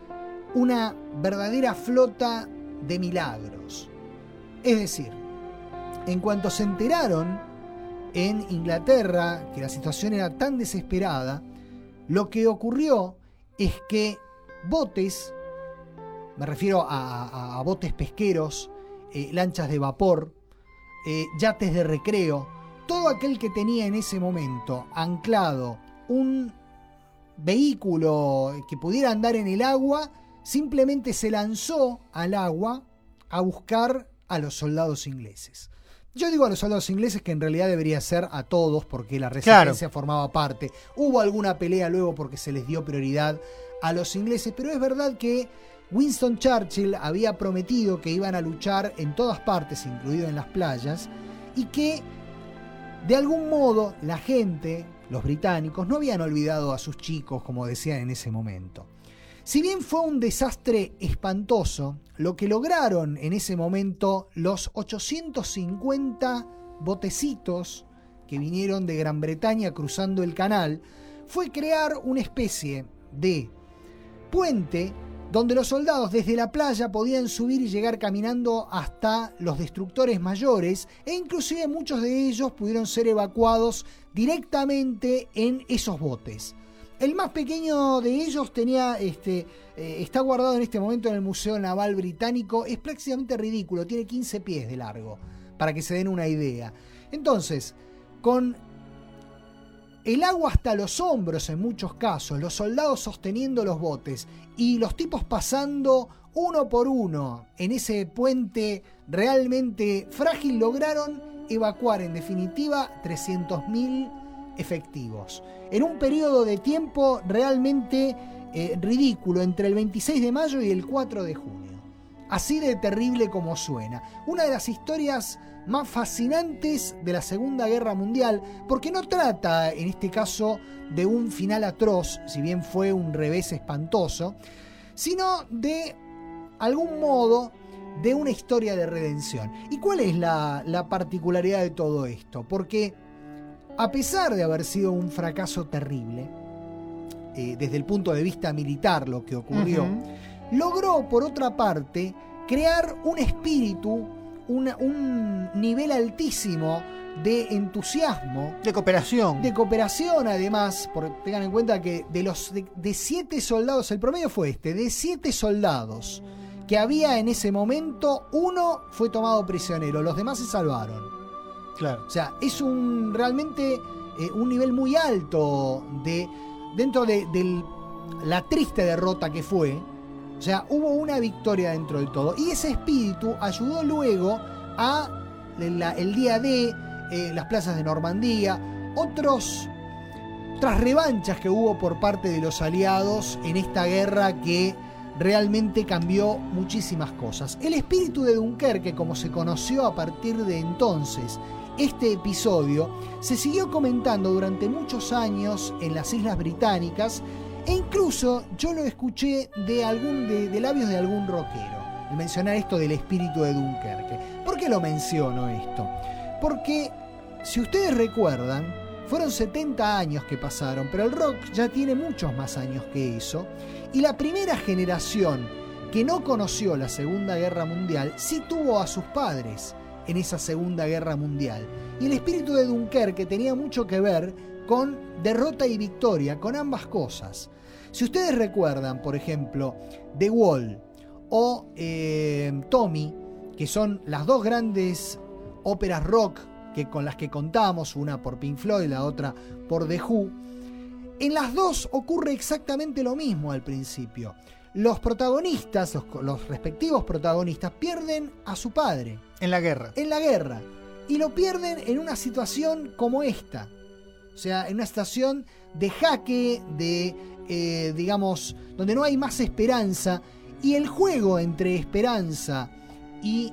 una verdadera flota de milagros. Es decir, en cuanto se enteraron en Inglaterra que la situación era tan desesperada, lo que ocurrió es que botes, me refiero a, a, a botes pesqueros, eh, lanchas de vapor, eh, yates de recreo, todo aquel que tenía en ese momento anclado un vehículo que pudiera andar en el agua, simplemente se lanzó al agua a buscar a los soldados ingleses. Yo digo a los soldados ingleses, que en realidad debería ser a todos, porque la resistencia claro. formaba parte. Hubo alguna pelea luego porque se les dio prioridad a los ingleses, pero es verdad que Winston Churchill había prometido que iban a luchar en todas partes, incluido en las playas, y que de algún modo la gente, los británicos, no habían olvidado a sus chicos, como decían en ese momento. Si bien fue un desastre espantoso, lo que lograron en ese momento los ochocientos cincuenta botecitos que vinieron de Gran Bretaña cruzando el canal fue crear una especie de puente donde los soldados desde la playa podían subir y llegar caminando hasta los destructores mayores, e inclusive muchos de ellos pudieron ser evacuados directamente en esos botes. El más pequeño de ellos tenía, este, eh, está guardado en este momento en el Museo Naval Británico. Es prácticamente ridículo, tiene quince pies de largo, para que se den una idea. Entonces, con el agua hasta los hombros en muchos casos, los soldados sosteniendo los botes y los tipos pasando uno por uno en ese puente realmente frágil, lograron evacuar en definitiva trescientos mil efectivos. En un periodo de tiempo realmente eh, ridículo, entre el veintiséis de mayo y el cuatro de junio. Así de terrible como suena. Una de las historias más fascinantes de la Segunda Guerra Mundial, porque no trata, en este caso, de un final atroz, si bien fue un revés espantoso, sino de algún modo de una historia de redención. ¿Y cuál es la, la particularidad de todo esto? Porque a pesar de haber sido un fracaso terrible, eh, desde el punto de vista militar lo que ocurrió, uh-huh. logró, por otra parte, crear un espíritu, una, un nivel altísimo de entusiasmo. De cooperación. De cooperación, además, porque tengan en cuenta que de los de, de siete soldados, el promedio fue este, de siete soldados que había en ese momento, uno fue tomado prisionero, los demás se salvaron. Claro. O sea, es un realmente eh, un nivel muy alto de dentro de, de la triste derrota que fue. O sea, hubo una victoria dentro del todo. Y ese espíritu ayudó luego a la, el día D, eh, las plazas de Normandía, otros, otras revanchas que hubo por parte de los aliados en esta guerra que realmente cambió muchísimas cosas. El espíritu de Dunkerque, como se conoció a partir de entonces, este episodio se siguió comentando durante muchos años en las Islas Británicas, e incluso yo lo escuché de, algún, de, de labios de algún rockero, el mencionar esto del espíritu de Dunkerque. ¿Por qué lo menciono esto? Porque, si ustedes recuerdan, fueron setenta años que pasaron, pero el rock ya tiene muchos más años que eso, y la primera generación que no conoció la Segunda Guerra Mundial sí tuvo a sus padres en esa Segunda Guerra Mundial. Y el espíritu de Dunkerque tenía mucho que ver con derrota y victoria, con ambas cosas. Si ustedes recuerdan, por ejemplo, The Wall o eh, Tommy, que son las dos grandes óperas rock que, con las que contamos, una por Pink Floyd, la otra por The Who, en las dos ocurre exactamente lo mismo al principio. Los protagonistas, los, los respectivos protagonistas, pierden a su padre. En la guerra. En la guerra. Y lo pierden en una situación como esta. O sea, en una situación de jaque, de, eh, digamos, donde no hay más esperanza. Y el juego entre esperanza y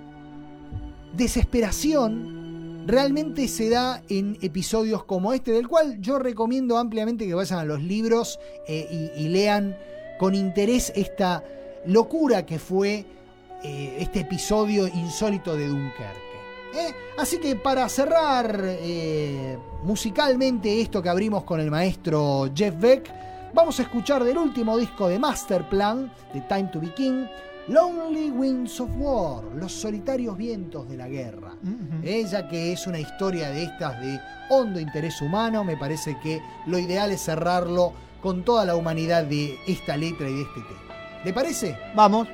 desesperación realmente se da en episodios como este, del cual yo recomiendo ampliamente que vayan a los libros eh, y, y lean con interés esta locura que fue eh, este episodio insólito de Dunkerque. ¿eh? Así que para cerrar eh, musicalmente esto que abrimos con el maestro Jeff Beck, vamos a escuchar del último disco de Masterplan, de Time to Be King, Lonely Winds of War, los solitarios vientos de la guerra. Uh-huh. eh, ya que es una historia de estas de hondo interés humano, me parece que lo ideal es cerrarlo con toda la humanidad de esta letra y de este tema. ¿Le parece? Vamos.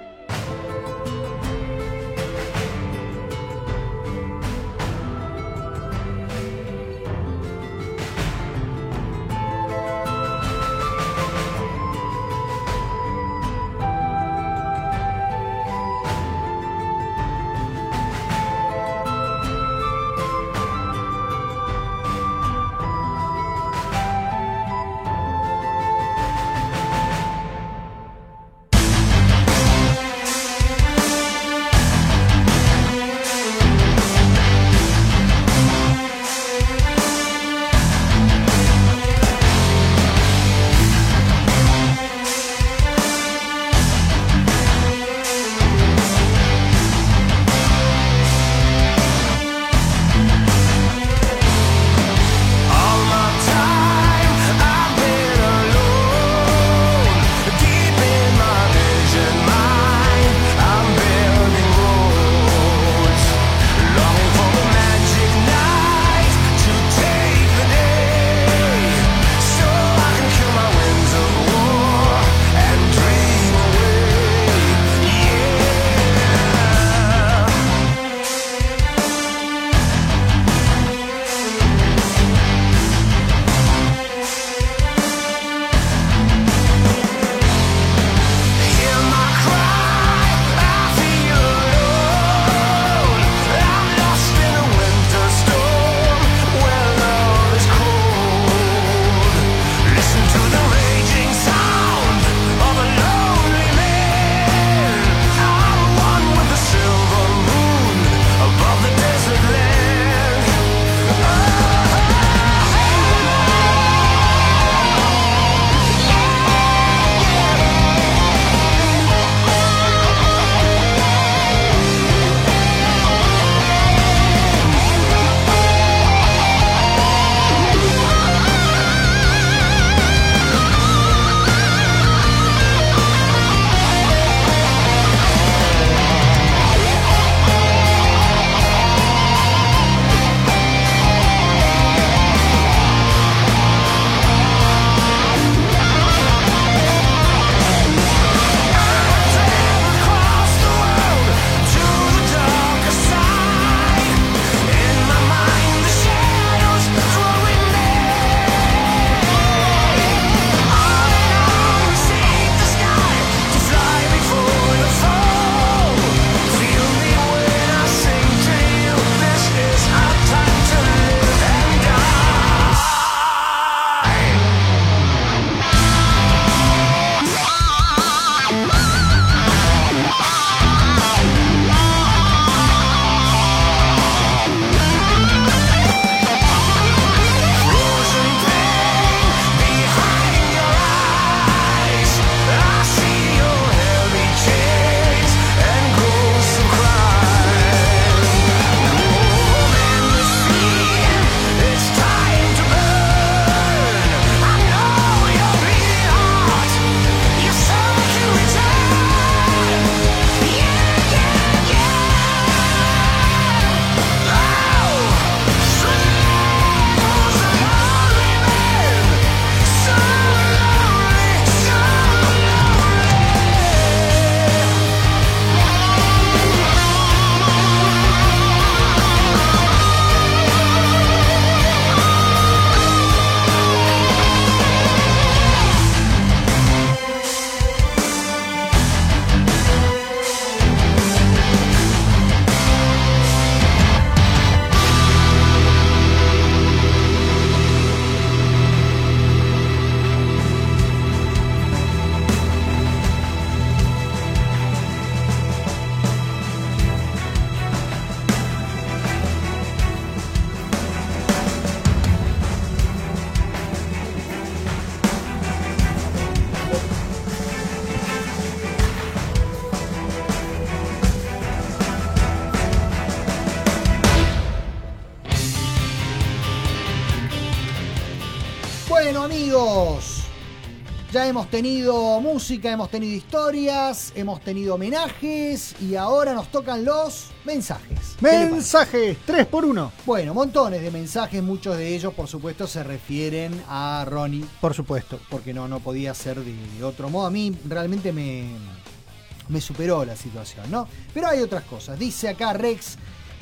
Bueno, amigos, ya hemos tenido música, hemos tenido historias, hemos tenido homenajes y ahora nos tocan los mensajes. Mensajes, tres por uno. Bueno, montones de mensajes, muchos de ellos, por supuesto, se refieren a Ronnie. Por supuesto. Porque no, no podía ser de, de otro modo. A mí realmente me, me superó la situación, ¿no? Pero hay otras cosas. Dice acá Rex,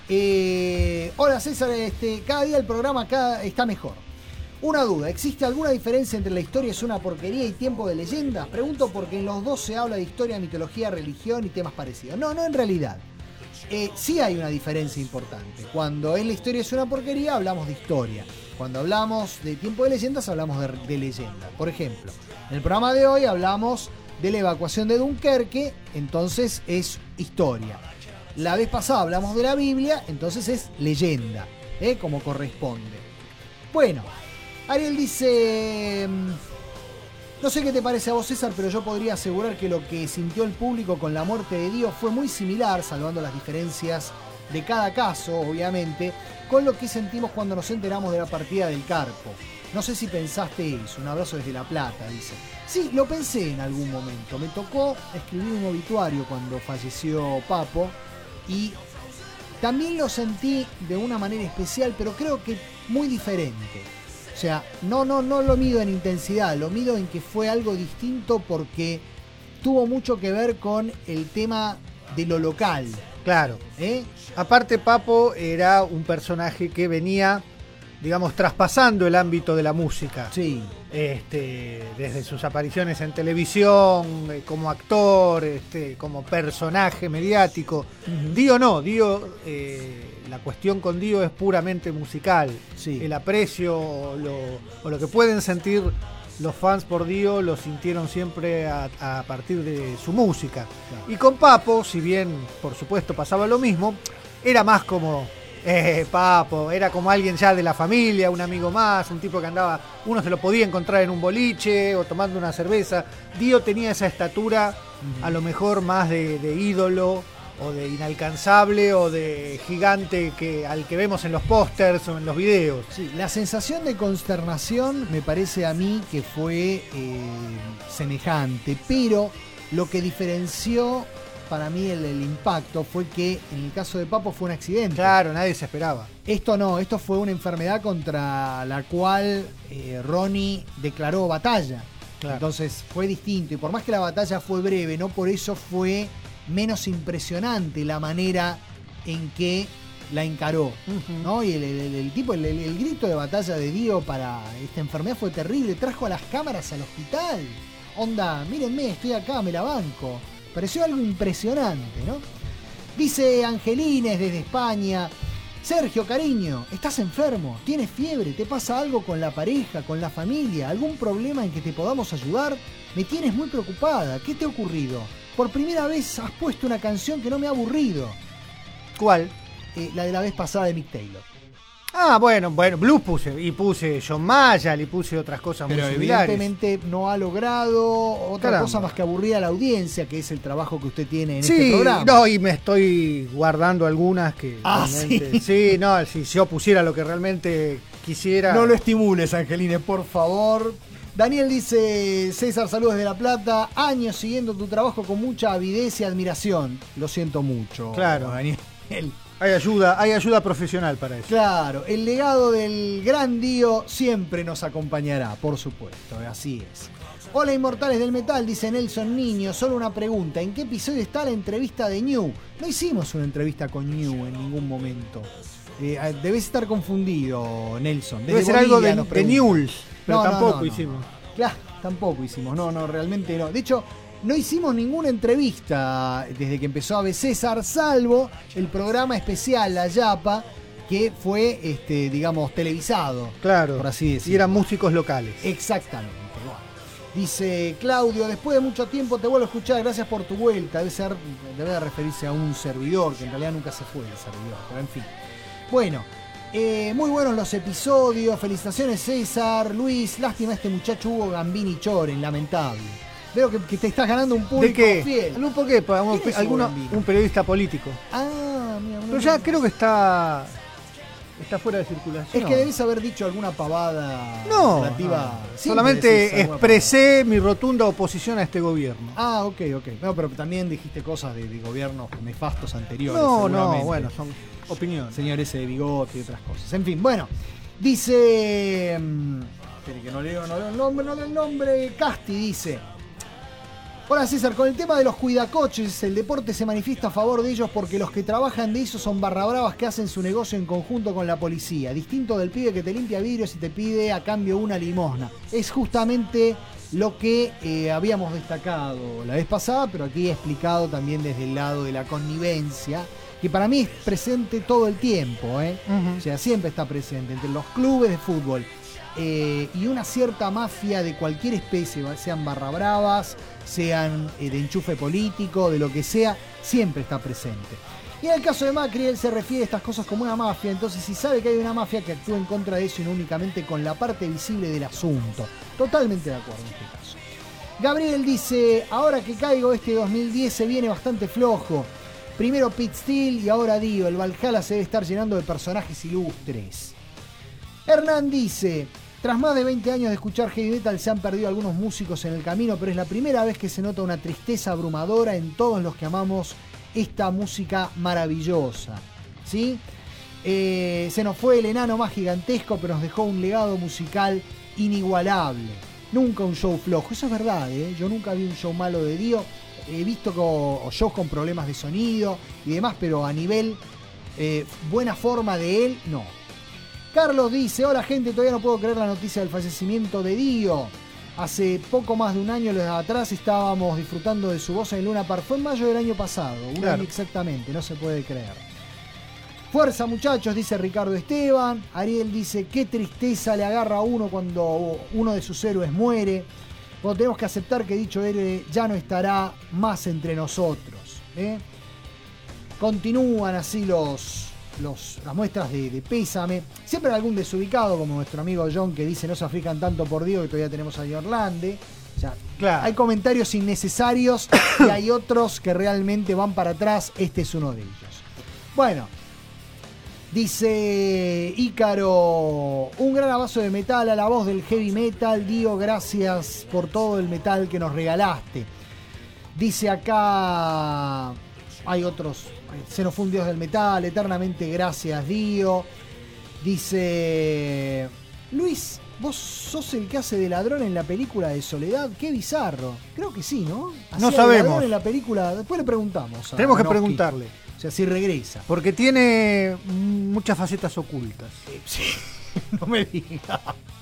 eh, hola César, este, cada día el programa acá está mejor. Una duda, ¿existe alguna diferencia entre la historia es una porquería y tiempo de leyendas? Pregunto porque en los dos se habla de historia, mitología, religión y temas parecidos. No, no en realidad. Eh, sí hay una diferencia importante. Cuando en la historia es una porquería, hablamos de historia. Cuando hablamos de tiempo de leyendas, hablamos de, de leyenda. Por ejemplo, en el programa de hoy hablamos de la evacuación de Dunkerque, entonces es historia. La vez pasada hablamos de la Biblia, entonces es leyenda, ¿eh? Como corresponde. Bueno, Ariel dice, no sé qué te parece a vos, César, pero yo podría asegurar que lo que sintió el público con la muerte de Dio fue muy similar, salvando las diferencias de cada caso, obviamente, con lo que sentimos cuando nos enteramos de la partida del Carpo. No sé si pensaste eso. Un abrazo desde La Plata, dice. Sí, lo pensé en algún momento. Me tocó escribir un obituario cuando falleció Papo y también lo sentí de una manera especial, pero creo que muy diferente. O sea, no, no, no lo mido en intensidad, lo mido en que fue algo distinto porque tuvo mucho que ver con el tema de lo local. Claro. ¿Eh? Aparte, Papo era un personaje que venía, digamos, traspasando el ámbito de la música. Sí. Este, desde sus apariciones en televisión, eh, como actor, este, como personaje mediático. Uh-huh. Dio no, Dio, eh, la cuestión con Dio es puramente musical. Sí. El aprecio o lo, o lo que pueden sentir los fans por Dio lo sintieron siempre a, a partir de su música. Claro. Y con Papo, si bien por supuesto pasaba lo mismo, era más como eh, Papo, era como alguien ya de la familia, un amigo más, un tipo que andaba, uno se lo podía encontrar en un boliche o tomando una cerveza. Dio tenía esa estatura, uh-huh. a lo mejor más de, de ídolo o de inalcanzable o de gigante que al que vemos en los pósters o en los videos. Sí, la sensación de consternación me parece a mí que fue eh, semejante, pero lo que diferenció para mí el, el impacto fue que en el caso de Papo fue un accidente. Claro, nadie se esperaba. Esto no, esto fue una enfermedad contra la cual eh, Ronnie declaró batalla. Claro. Entonces fue distinto y por más que la batalla fue breve, no por eso fue menos impresionante la manera en que la encaró, uh-huh. ¿no? Y el, el, el tipo, el, el, el grito de batalla de Dio para esta enfermedad fue terrible. Trajo a las cámaras al hospital. Onda, mírenme, estoy acá, me la banco. Pareció algo impresionante, ¿no? Dice Angelines desde España: Sergio, cariño, ¿estás enfermo? ¿Tienes fiebre? ¿Te pasa algo con la pareja, con la familia? ¿Algún problema en que te podamos ayudar? Me tienes muy preocupada. ¿Qué te ha ocurrido? Por primera vez has puesto una canción que no me ha aburrido. ¿Cuál? Eh, la de la vez pasada de Mick Taylor. Ah, bueno, bueno, blues puse, y puse John Mayall, y puse otras cosas Pero muy similares. Evidentemente no ha logrado otra Caramba. cosa más que aburrir a la audiencia, que es el trabajo que usted tiene en sí, este programa. No, y me estoy guardando algunas que ah, realmente... ¿sí? Sí, no, si yo pusiera lo que realmente quisiera... No lo estimules, Angelines, por favor. Daniel dice: César, saludos desde La Plata, años siguiendo tu trabajo con mucha avidez y admiración. Lo siento mucho. Claro, Daniel. Hay ayuda, hay ayuda profesional para eso. Claro, el legado del gran Dio siempre nos acompañará, por supuesto, así es. Hola Inmortales del Metal, dice Nelson Niño, solo una pregunta, ¿en qué episodio está la entrevista de New? No hicimos una entrevista con New en ningún momento. Eh, debes estar confundido, Nelson. Desde Debe ser Bolivia algo de, de News, pero no, tampoco no, no, hicimos. No. Claro, tampoco hicimos, no, no, realmente no. De hecho, no hicimos ninguna entrevista desde que empezó A B César, salvo el programa especial La Yapa, que fue, este, digamos, televisado. Claro, por así decirlo. Y eran músicos locales. Exactamente. Bueno. Dice Claudio, después de mucho tiempo te vuelvo a escuchar, gracias por tu vuelta. Debe ser, debe de referirse a un servidor, que en realidad nunca se fue el servidor, pero en fin. Bueno, eh, muy buenos los episodios, felicitaciones César, Luis, lástima este muchacho Hugo Gambini Choren, lamentable. Veo que, que te estás ganando un público ¿De qué? fiel. ¿Un por qué? ¿Alguno, un periodista político. Ah, mira, Pero ya creo que está Está fuera de circulación. Es que debes haber dicho alguna pavada No, relativa. no. Sí, solamente decís alguna expresé mi rotunda oposición a este gobierno. Ah, ok, ok. No, pero también dijiste cosas de, de gobiernos nefastos anteriores. No, no, seguramente. bueno, son opiniones. Señor ese de bigote y otras cosas. En fin, bueno. Dice... mmm, espere que no leo, no leo el nombre, no leo el nombre. Casti dice... Hola César, con el tema de los cuidacoches, el deporte se manifiesta a favor de ellos porque los que trabajan de eso son barra bravas que hacen su negocio en conjunto con la policía. Distinto del pibe que te limpia vidrios y te pide a cambio una limosna. Es justamente lo que eh, habíamos destacado la vez pasada, pero aquí he explicado también desde el lado de la connivencia, que para mí es presente todo el tiempo, ¿eh? Uh-huh. O sea, siempre está presente entre los clubes de fútbol eh, y una cierta mafia de cualquier especie, sean barra bravas, sean eh, de enchufe político, de lo que sea, siempre está presente. Y en el caso de Macri, él se refiere a estas cosas como una mafia, entonces si sabe que hay una mafia que actúa en contra de eso y no únicamente con la parte visible del asunto. Totalmente de acuerdo en este caso. Gabriel dice, ahora que caigo este dos mil diez se viene bastante flojo. Primero Pete Steele y ahora Dio, el Valhalla se debe estar llenando de personajes ilustres. Hernán dice... Tras más de veinte años de escuchar heavy metal se han perdido algunos músicos en el camino, pero es la primera vez que se nota una tristeza abrumadora en todos los que amamos esta música maravillosa. ¿Sí? Eh, se nos fue el enano más gigantesco, pero nos dejó un legado musical inigualable. Nunca un show flojo, eso es verdad, ¿eh? Yo nunca vi un show malo de Dio. He visto co- shows con problemas de sonido y demás, pero a nivel eh, buena forma de él, no. Carlos dice, hola gente, todavía no puedo creer la noticia del fallecimiento de Dio. Hace poco más de un año atrás estábamos disfrutando de su voz en Luna Park. Fue en mayo del año pasado, un claro. año exactamente, no se puede creer. Fuerza muchachos, dice Ricardo Esteban. Ariel dice, qué tristeza le agarra a uno cuando uno de sus héroes muere. Bueno, tenemos que aceptar que dicho héroe ya no estará más entre nosotros. ¿eh? Continúan así los... Los, las muestras de, de pésame. Siempre hay algún desubicado, como nuestro amigo John, que dice no se afican tanto por Dios que todavía tenemos a Orlande. O sea, claro. Hay comentarios innecesarios y hay otros que realmente van para atrás. Este es uno de ellos. Bueno, dice Ícaro, un gran abrazo de metal a la voz del heavy metal. Dio, gracias por todo el metal que nos regalaste. Dice acá, hay otros. Se nos fue un dios del metal, eternamente gracias Dio. Dice Luis, ¿vos sos el que hace de ladrón en la película de Soledad? Qué bizarro. Creo que sí, ¿no? Hacía no sabemos. De ladrón en la película. Después le preguntamos. Tenemos que Manowski. preguntarle. O sea, si regresa. Porque tiene muchas facetas ocultas. Eh, sí, no me digas.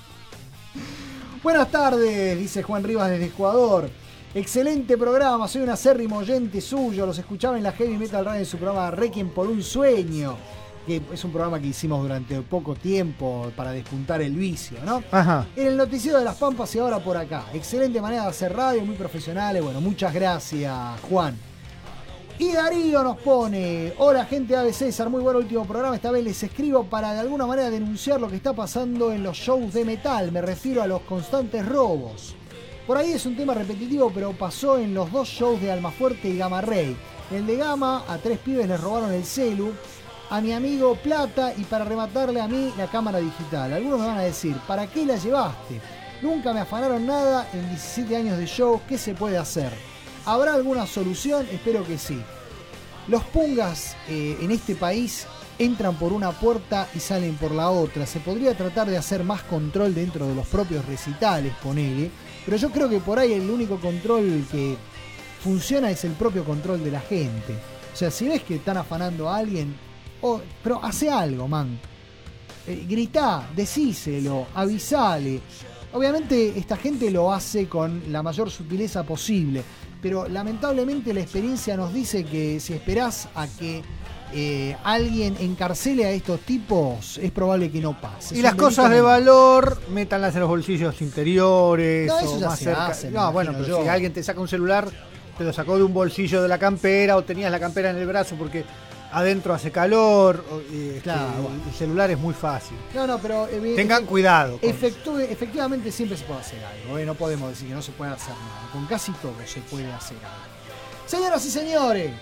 Buenas tardes, dice Juan Rivas desde Ecuador. Excelente programa, soy un acérrimo oyente suyo, los escuchaba en la Heavy Metal Radio en su programa Requiem por un sueño, que es un programa que hicimos durante poco tiempo para despuntar el vicio, ¿no? Ajá. En el noticiero de Las Pampas y ahora por acá. Excelente manera de hacer radio, muy profesionales, bueno, muchas gracias, Juan. Y Darío nos pone, hola gente de A B César, muy buen último programa, esta vez les escribo para de alguna manera denunciar lo que está pasando en los shows de metal, me refiero a los constantes robos. Por ahí es un tema repetitivo, pero pasó en los dos shows de Almafuerte y Gamma Ray. En el de Gamma, a tres pibes les robaron el celu, a mi amigo plata y para rematarle a mí la cámara digital. Algunos me van a decir, ¿para qué la llevaste? Nunca me afanaron nada en diecisiete años de show, ¿qué se puede hacer? ¿Habrá alguna solución? Espero que sí. Los pungas eh, en este país entran por una puerta y salen por la otra. Se podría tratar de hacer más control dentro de los propios recitales, ponele. Pero yo creo que por ahí el único control que funciona es el propio control de la gente. O sea, si ves que están afanando a alguien, oh, pero hace algo, man. Eh, gritá, decíselo, avisale. Obviamente esta gente lo hace con la mayor sutileza posible, pero lamentablemente la experiencia nos dice que si esperás a que eh, alguien encarcele a estos tipos, es probable que no pase. Y es las cosas de valor, métanlas en los bolsillos interiores. No, eso o ya más se cerca. hace, no, bueno, pero yo. Si alguien te saca un celular, te lo sacó de un bolsillo de la campera o tenías la campera en el brazo porque adentro hace calor. Este, claro, bueno. El celular es muy fácil. No, no, pero eh, tengan cuidado. Efectúe, efectivamente siempre se puede hacer algo. ¿eh? No podemos decir que no se puede hacer nada. Con casi todo se puede hacer algo. Señoras y señores,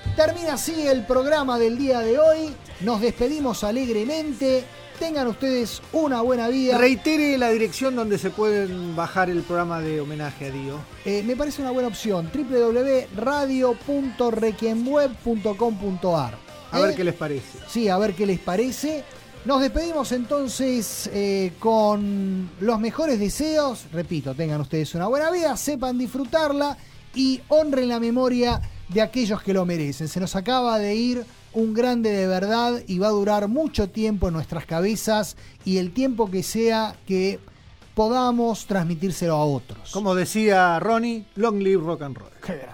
Termina así el programa del día de hoy. Nos despedimos alegremente. Tengan ustedes una buena vida. Reitere la dirección donde se pueden bajar el programa de homenaje a Dio. Eh, me parece una buena opción. doble u doble u doble u punto radio punto requiemweb punto com punto a r. A ¿Eh? ver qué les parece. Sí, a ver qué les parece. Nos despedimos entonces eh, con los mejores deseos. Repito, tengan ustedes una buena vida, sepan disfrutarla y honren la memoria de aquellos que lo merecen. Se nos acaba de ir un grande de verdad y va a durar mucho tiempo en nuestras cabezas y el tiempo que sea que podamos transmitírselo a otros. Como decía Ronnie, long live rock and roll. Qué grande.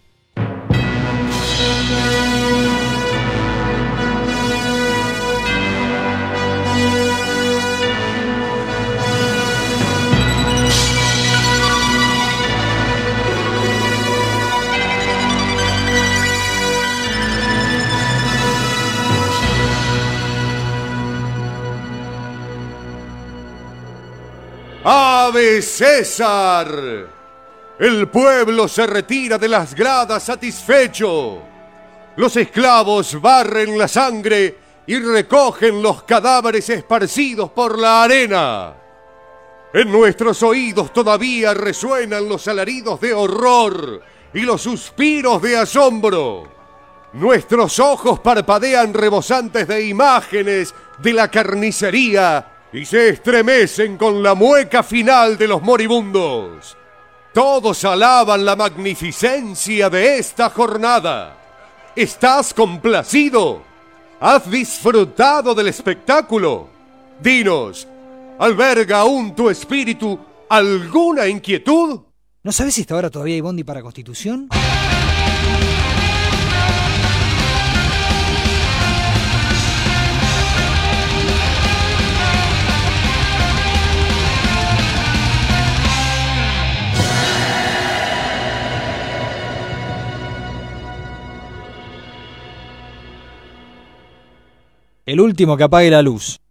¡Ave César! El pueblo se retira de las gradas satisfecho. Los esclavos barren la sangre y recogen los cadáveres esparcidos por la arena. En nuestros oídos todavía resuenan los alaridos de horror y los suspiros de asombro. Nuestros ojos parpadean rebosantes de imágenes de la carnicería y se estremecen con la mueca final de los moribundos. Todos alaban la magnificencia de esta jornada. ¿Estás complacido? ¿Has disfrutado del espectáculo? Dinos, ¿alberga aún tu espíritu alguna inquietud? ¿No sabes si hasta ahora todavía hay bondi para Constitución? El último que apague la luz.